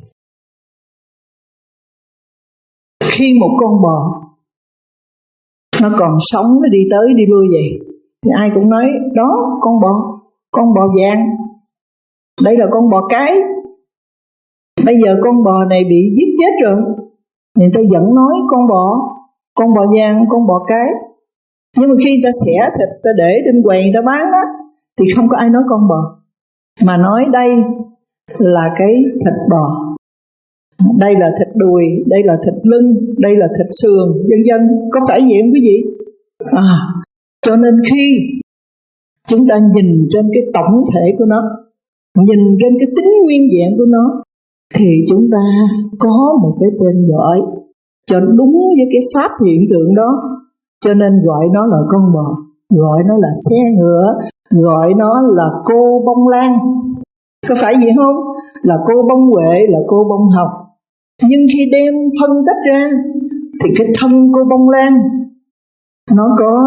khi một con bò nó còn sống, nó đi tới đi lui vậy, thì ai cũng nói đó con bò, con bò vàng, đây là con bò cái. Bây giờ con bò này bị giết chết rồi, người ta vẫn nói con bò, con bò vàng, con bò cái. Nhưng mà khi ta xẻ thịt, ta để trên quầy ta bán á, thì không có ai nói con bò, mà nói đây là cái thịt bò, đây là thịt đùi, đây là thịt lưng, đây là thịt sườn, vân vân. Có phải vậy không quý vị? À, cho nên khi chúng ta nhìn trên cái tổng thể của nó, nhìn trên cái tính nguyên vẹn của nó, thì chúng ta có một cái tên gọi cho đúng với cái pháp hiện tượng đó. Cho nên gọi nó là con bò, gọi nó là xe ngựa, gọi nó là cô bông lan. Có phải vậy không? Là cô bông Huệ, là cô bông hồng. Nhưng khi đem phân tách ra thì cái thân cô bông lan nó có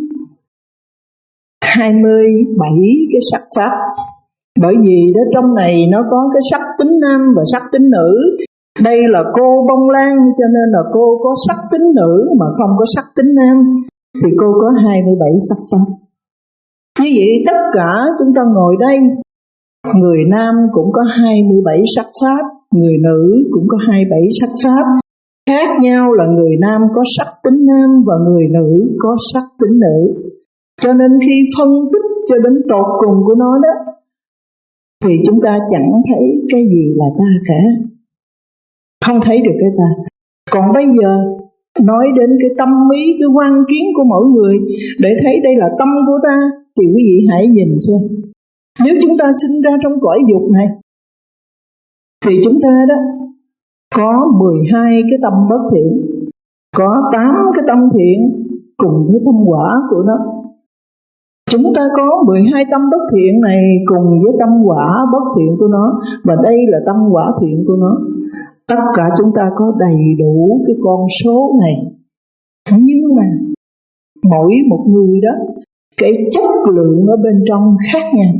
hai mươi bảy cái sắc pháp. Bởi vì đó trong này nó có cái sắc tính nam và sắc tính nữ. Đây là cô bông lan cho nên là cô có sắc tính nữ mà không có sắc tính nam, thì cô có hai mươi bảy sắc pháp. Như vậy tất cả chúng ta ngồi đây, người nam cũng có hai mươi bảy sắc pháp, người nữ cũng có hai mươi bảy sắc pháp. Khác nhau là người nam có sắc tính nam và người nữ có sắc tính nữ. Cho nên khi phân tích cho đến tột cùng của nó đó, thì chúng ta chẳng thấy cái gì là ta cả, không thấy được cái ta. Còn bây giờ nói đến cái tâm ý, cái quan kiến của mỗi người để thấy đây là tâm của ta, thì quý vị hãy nhìn xem. Nếu chúng ta sinh ra trong cõi dục này thì chúng ta đó có mười hai cái tâm bất thiện, có tám cái tâm thiện cùng với tâm quả của nó. Chúng ta có mười hai tâm bất thiện này cùng với tâm quả bất thiện của nó, và đây là tâm quả thiện của nó. Tất cả chúng ta có đầy đủ cái con số này. Nhưng mà mỗi một người đó, cái chất lượng ở bên trong khác nhau.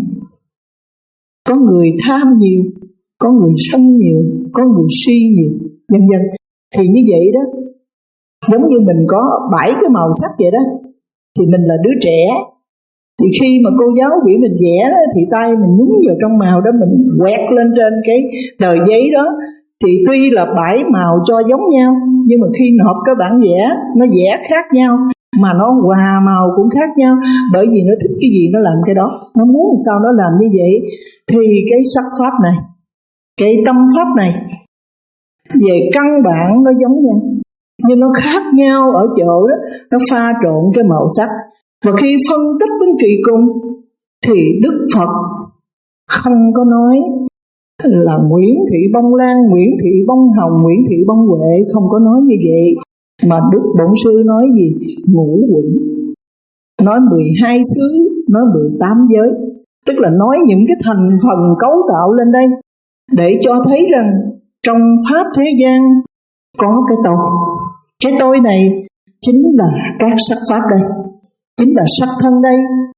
Có người tham nhiều, có người sân nhiều, có người si nhiều, vân vân. Thì như vậy đó, giống như mình có bảy cái màu sắc vậy đó, thì mình là đứa trẻ. Thì khi mà cô giáo biểu mình vẽ đó, thì tay mình nhúng vào trong màu đó, mình quẹt lên trên cái tờ giấy đó. Thì tuy là bảy màu cho giống nhau, nhưng mà khi nộp cái bản vẽ, nó vẽ khác nhau, mà nó hòa màu cũng khác nhau. Bởi vì nó thích cái gì nó làm cái đó, nó muốn sao nó làm như vậy. Thì cái sắc pháp này, cái tâm pháp này, về căn bản nó giống nhau, nhưng nó khác nhau ở chỗ đó, nó pha trộn cái màu sắc. Và khi phân tích đến kỳ cùng thì Đức Phật không có nói là Nguyễn Thị Bông Lan, Nguyễn Thị Bông Hồng, Nguyễn Thị Bông Huệ, không có nói như vậy. Mà Đức Bổn Sư nói gì? Ngũ quẩn, nói mười hai xứ, nói mười tám giới. Tức là nói những cái thành phần cấu tạo lên đây, để cho thấy rằng trong Pháp thế gian có cái tôi. Cái tôi này chính là các sắc pháp đây, chính là sắc thân đây,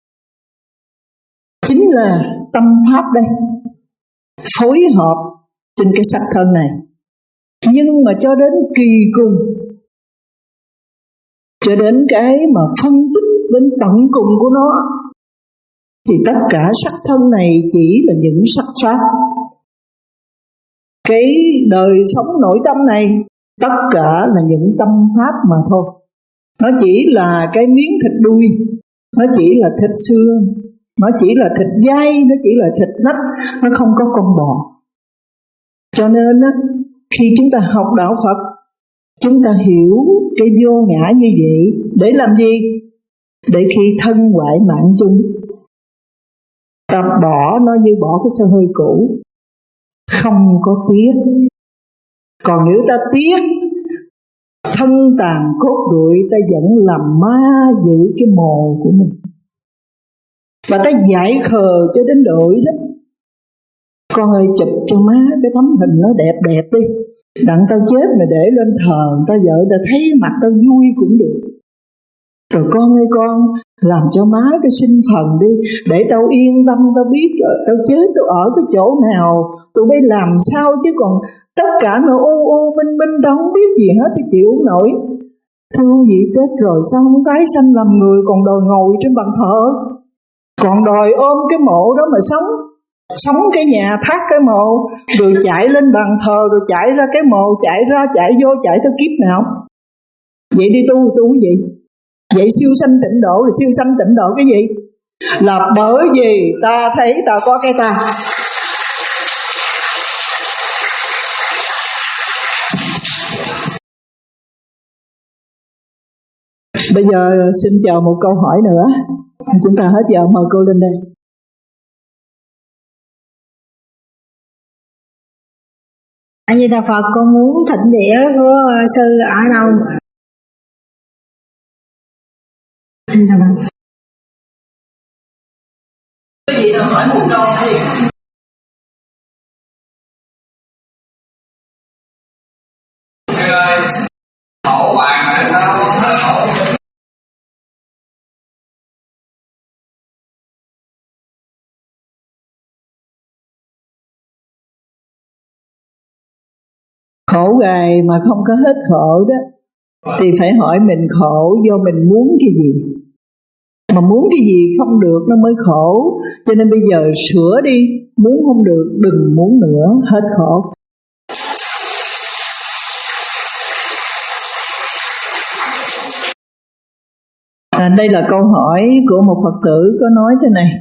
chính là tâm pháp đây, phối hợp trên cái sắc thân này. Nhưng mà cho đến kỳ cùng, cho đến cái mà phân tích đến tận cùng của nó, thì tất cả sắc thân này chỉ là những sắc pháp. Cái đời sống nội tâm này tất cả là những tâm pháp mà thôi. Nó chỉ là cái miếng thịt đuôi, nó chỉ là thịt xương, nó chỉ là thịt dây, nó chỉ là thịt nách, nó không có con bò. Cho nên á, khi chúng ta học đạo Phật, chúng ta hiểu cái vô ngã như vậy để làm gì? Để khi thân hoại mạng chung, ta bỏ nó như bỏ cái xe hơi cũ, không có tiếc. Còn nếu ta tiếc, thân tàn cốt đuổi, ta vẫn làm ma giữ cái mồ của mình. Và ta dại khờ cho đến độ đó. Con ơi, chụp cho má cái tấm hình nó đẹp đẹp đi, đặng tao chết mà để lên thờ, ta vợ ta thấy mặt tao vui cũng được. Rồi con ơi con, làm cho má cái sinh phần đi, để tao yên tâm, tao biết tao chết tao ở cái chỗ nào, tụi bay làm sao. Chứ còn tất cả nó ô ô minh minh, tao không biết gì hết, tao chịu không nổi. Thương gì chết rồi sao không tái sanh làm người, còn đòi ngồi trên bàn thờ, còn đòi ôm cái mộ đó mà sống. Sống cái nhà thác cái mộ, rồi chạy lên bàn thờ, rồi chạy ra cái mộ, chạy ra chạy vô, chạy tới kiếp nào. Vậy đi tu, tu cái gì? Vậy siêu sanh tịnh độ là siêu sanh tịnh độ cái gì? Là bởi vì ta thấy ta có cái ta. Bây giờ xin chờ một câu hỏi nữa. Chúng ta hết giờ, mời cô lên đây. A Di Đà Phật, con muốn thỉnh địa của sư ở đâu? A Di Đà Phật. Quý vị hỏi một câu đi. Khổ gài mà không có hết khổ đó, thì phải hỏi mình khổ do mình muốn cái gì. Mà muốn cái gì không được nó mới khổ. Cho nên bây giờ sửa đi, muốn không được đừng muốn nữa, hết khổ. À, đây là câu hỏi của một Phật tử có nói thế này.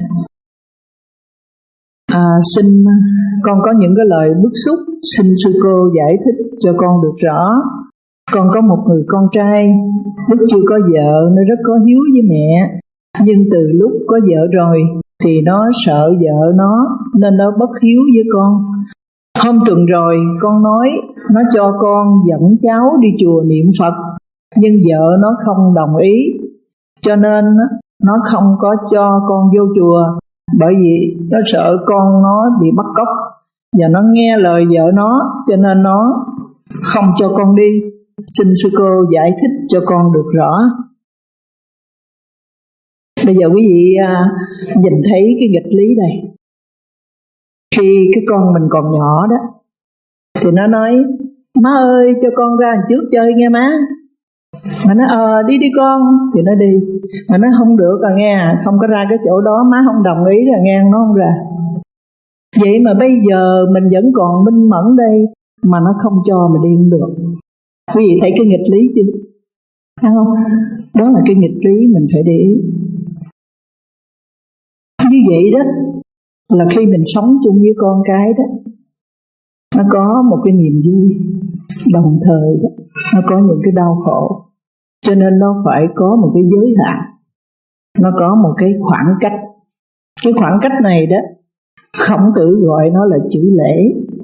À, xin con có những cái lời bức xúc, xin sư cô giải thích cho con được rõ. Con có một người con trai, lúc chưa có vợ nó rất có hiếu với mẹ, nhưng từ lúc có vợ rồi thì nó sợ vợ nó nên nó bất hiếu với con. Hôm tuần rồi con nói nó cho con dẫn cháu đi chùa niệm Phật, nhưng vợ nó không đồng ý, cho nên nó không có cho con vô chùa, bởi vì nó sợ con nó bị bắt cóc và nó nghe lời vợ nó, cho nên nó không cho con đi. Xin sư cô giải thích cho con được rõ. Bây giờ quý vị à, nhìn thấy cái nghịch lý này. Khi cái con mình còn nhỏ đó thì nó nói má ơi cho con ra trước chơi nghe má. Mà nó ờ đi đi con thì nó đi. Mà nó không được à nghe, không có ra cái chỗ đó má không đồng ý là nghe, nó không ra. Vậy mà bây giờ mình vẫn còn minh mẫn đây mà nó không cho mình đi không được. Quý vị thấy cái nghịch lý chưa? Thấy không? Đó là cái nghịch lý mình phải để ý. Như vậy đó là khi mình sống chung với con cái đó, nó có một cái niềm vui, đồng thời đó, nó có những cái đau khổ. Cho nên nó phải có một cái giới hạn, nó có một cái khoảng cách. Cái khoảng cách này đó, Khổng Tử gọi nó là chữ lễ.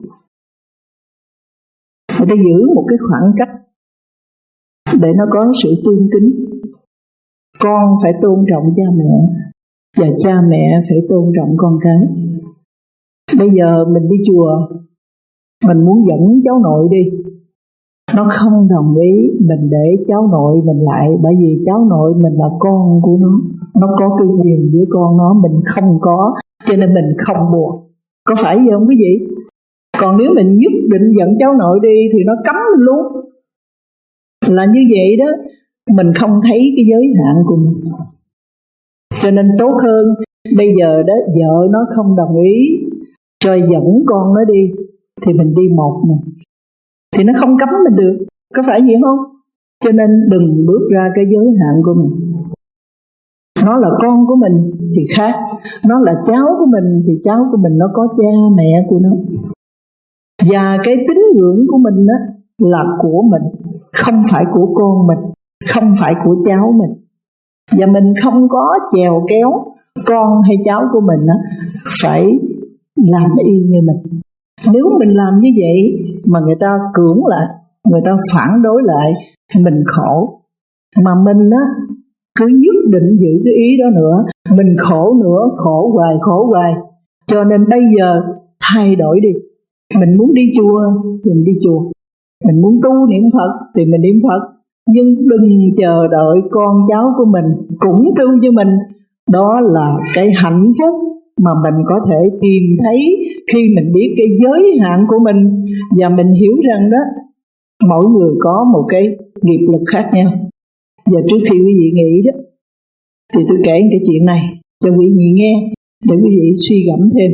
Người ta giữ một cái khoảng cách để nó có sự tương kính. Con phải tôn trọng cha mẹ và cha mẹ phải tôn trọng con cái. Bây giờ mình đi chùa, mình muốn dẫn cháu nội đi, nó không đồng ý, mình để cháu nội mình lại, bởi vì cháu nội mình là con của nó, nó có cái quyền với con nó, mình không có, cho nên mình không buộc. Có phải vậy không quý vị? Còn nếu mình nhất định dẫn cháu nội đi thì nó cấm mình luôn. Là như vậy đó, mình không thấy cái giới hạn của mình. Cho nên tốt hơn bây giờ đó, vợ nó không đồng ý cho dẫn con nó đi thì mình đi một mình, thì nó không cấm mình được. Có phải vậy không? Cho nên đừng bước ra cái giới hạn của mình. Nó là con của mình thì khác, nó là cháu của mình thì cháu của mình nó có cha mẹ của nó. Và cái tín ngưỡng của mình đó là của mình, không phải của con mình, không phải của cháu mình. Và mình không có chèo kéo con hay cháu của mình đó, phải làm y như mình. Nếu mình làm như vậy mà người ta cưỡng lại, người ta phản đối lại, mình khổ. Mà mình á cứ nhất định giữ cái ý đó nữa, mình khổ nữa, khổ hoài, khổ hoài. Cho nên bây giờ thay đổi đi. Mình muốn đi chùa thì mình đi chùa, mình muốn tu niệm Phật thì mình niệm Phật, nhưng đừng chờ đợi con cháu của mình cũng tu như mình. Đó là cái hạnh phúc mà mình có thể tìm thấy khi mình biết cái giới hạn của mình, và mình hiểu rằng đó, mỗi người có một cái nghiệp lực khác nhau. Và trước khi quý vị nghĩ đó, thì tôi kể cái chuyện này cho quý vị nghe để quý vị suy gẫm thêm.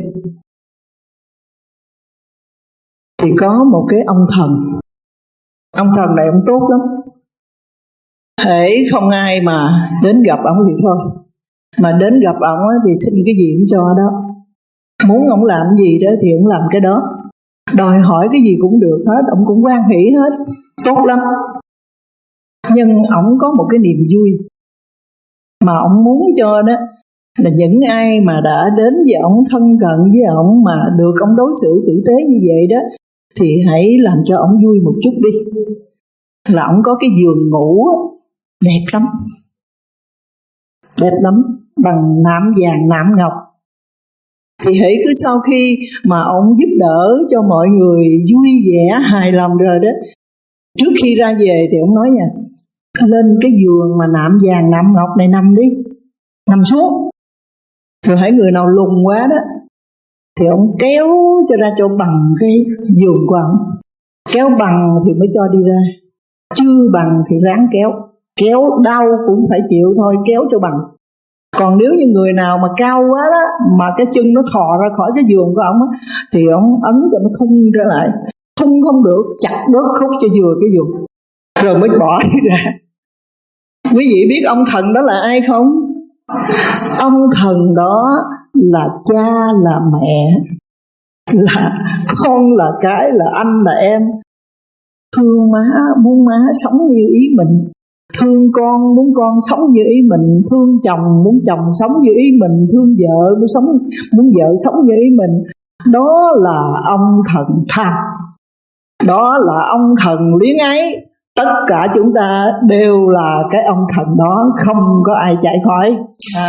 Thì có một cái ông thần, ông thần này ông tốt lắm. Hễ không ai mà đến gặp ông thì thôi, mà đến gặp ông thì xin cái gì cũng cho đó. Muốn ông làm gì đó thì ông làm cái đó, đòi hỏi cái gì cũng được hết, ông cũng hoan hỷ hết, tốt lắm. Nhưng ông có một cái niềm vui mà ông muốn cho đó là những ai mà đã đến với ông, thân cận với ông mà được ông đối xử tử tế như vậy đó, thì hãy làm cho ông vui một chút đi. Là ông có cái giường ngủ đẹp lắm, đẹp lắm, bằng nạm vàng nạm ngọc. Thì hễ cứ sau khi mà ông giúp đỡ cho mọi người vui vẻ hài lòng rồi đó, trước khi ra về thì ông nói nha, lên cái giường mà nạm vàng nạm ngọc này nằm đi, nằm xuống. Rồi hãy người nào lùn quá đó thì ông kéo cho ra chỗ bằng cái giường của ông. Kéo bằng thì mới cho đi ra, chưa bằng thì ráng kéo. Kéo đau cũng phải chịu thôi, kéo cho bằng. Còn nếu như người nào mà cao quá đó, mà cái chân nó thò ra khỏi cái giường của ông á, thì ông ấn cho nó thung trở lại. Thung không được, chặt đốt khúc cho vừa cái giường, rồi mới bỏ đi ra. Quý vị biết ông thần đó là ai không? Ông thần đó là cha, là mẹ, là con, là cái, là anh, là em. Thương má, muốn má sống như ý mình. Thương con, muốn con sống như ý mình. Thương chồng, muốn chồng sống như ý mình. Thương vợ, muốn, sống, muốn vợ sống như ý mình. Đó là ông thần tham. Đó là ông thần luyến ái. Tất cả chúng ta đều là cái ông thần đó, không có ai chạy khỏi. à.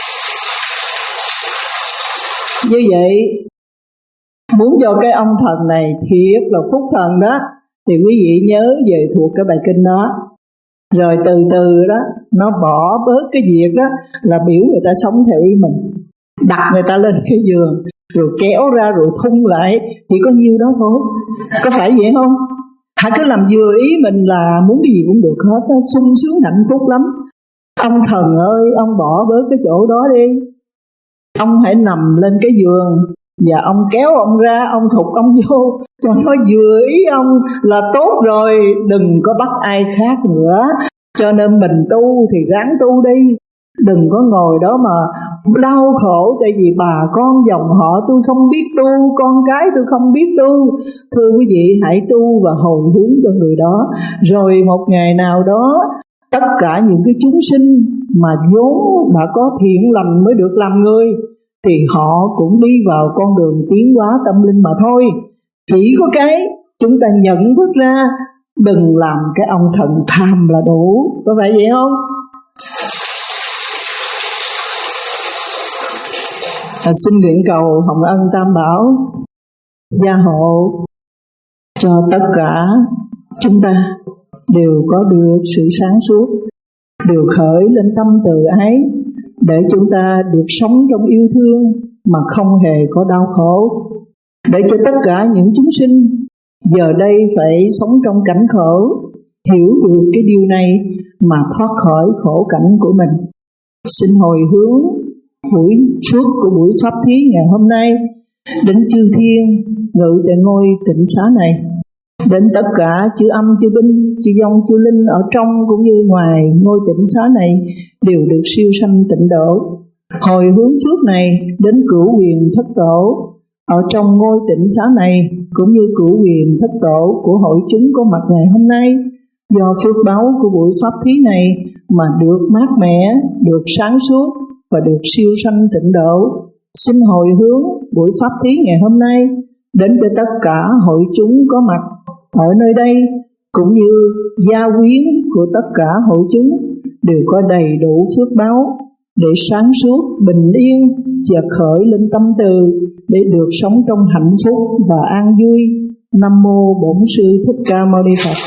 Như vậy, muốn cho cái ông thần này thiệt là phúc thần đó, thì quý vị nhớ về thuộc cái bài kinh đó. Rồi từ từ đó, nó bỏ bớt cái việc đó là biểu người ta sống theo ý mình, đặt người ta lên cái giường, rồi kéo ra rồi thung lại. Chỉ có nhiêu đó thôi. Có phải vậy không? Hãy cứ làm vừa ý mình là muốn cái gì cũng được hết, sung sướng hạnh phúc lắm. Ông thần ơi, ông bỏ bớt cái chỗ đó đi. Ông hãy nằm lên cái giường, và ông kéo ông ra, ông thục ông vô, cho nó vừa ý ông là tốt rồi. Đừng có bắt ai khác nữa. Cho nên mình tu thì ráng tu đi. Đừng có ngồi đó mà đau khổ tại vì bà con dòng họ tôi không biết tu, con cái tôi không biết tu. Thưa quý vị, hãy tu và hồi hướng cho người đó. Rồi một ngày nào đó, tất cả những cái chúng sinh mà vốn đã có thiện lành mới được làm người, thì họ cũng đi vào con đường tiến hóa tâm linh mà thôi. Chỉ có cái chúng ta nhận thức ra, đừng làm cái ông thần tham là đủ. Có phải vậy không? À, xin nguyện cầu Hồng Ân Tam Bảo gia hộ cho tất cả chúng ta đều có được sự sáng suốt, đều khởi lên tâm từ ái, để chúng ta được sống trong yêu thương mà không hề có đau khổ. Để cho tất cả những chúng sinh giờ đây phải sống trong cảnh khổ, hiểu được cái điều này mà thoát khỏi khổ cảnh của mình. Xin hồi hướng buổi phước của buổi pháp thí ngày hôm nay đến chư thiên ngự tại ngôi tịnh xá này, đến tất cả chư âm, chư binh, chư dông, chư linh ở trong cũng như ngoài ngôi tịnh xá này đều được siêu sanh tịnh độ. Hồi hướng phước này đến cửu quyền thất tổ ở trong ngôi tịnh xá này, cũng như cửu quyền thất tổ của hội chúng có mặt ngày hôm nay. Do phước báo của buổi pháp thí này mà được mát mẻ, được sáng suốt và được siêu sanh tịnh độ. Xin hồi hướng buổi pháp thí ngày hôm nay đến cho tất cả hội chúng có mặt ở nơi đây, cũng như gia quyến của tất cả hội chúng đều có đầy đủ phước báo để sáng suốt, bình yên và khởi lên tâm từ để được sống trong hạnh phúc và an vui. Nam mô Bổn Sư Thích Ca Mâu Ni Phật.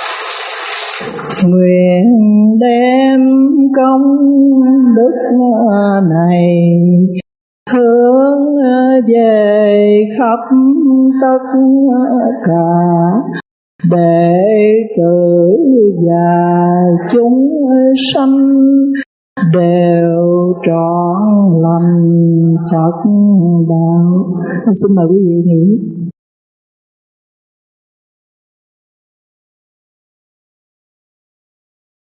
Nguyện đem công đức này hướng về khắp tất cả đệ tử và chúng sanh đều trọn lành Phật đạo. Xin mời quý vị nghỉ.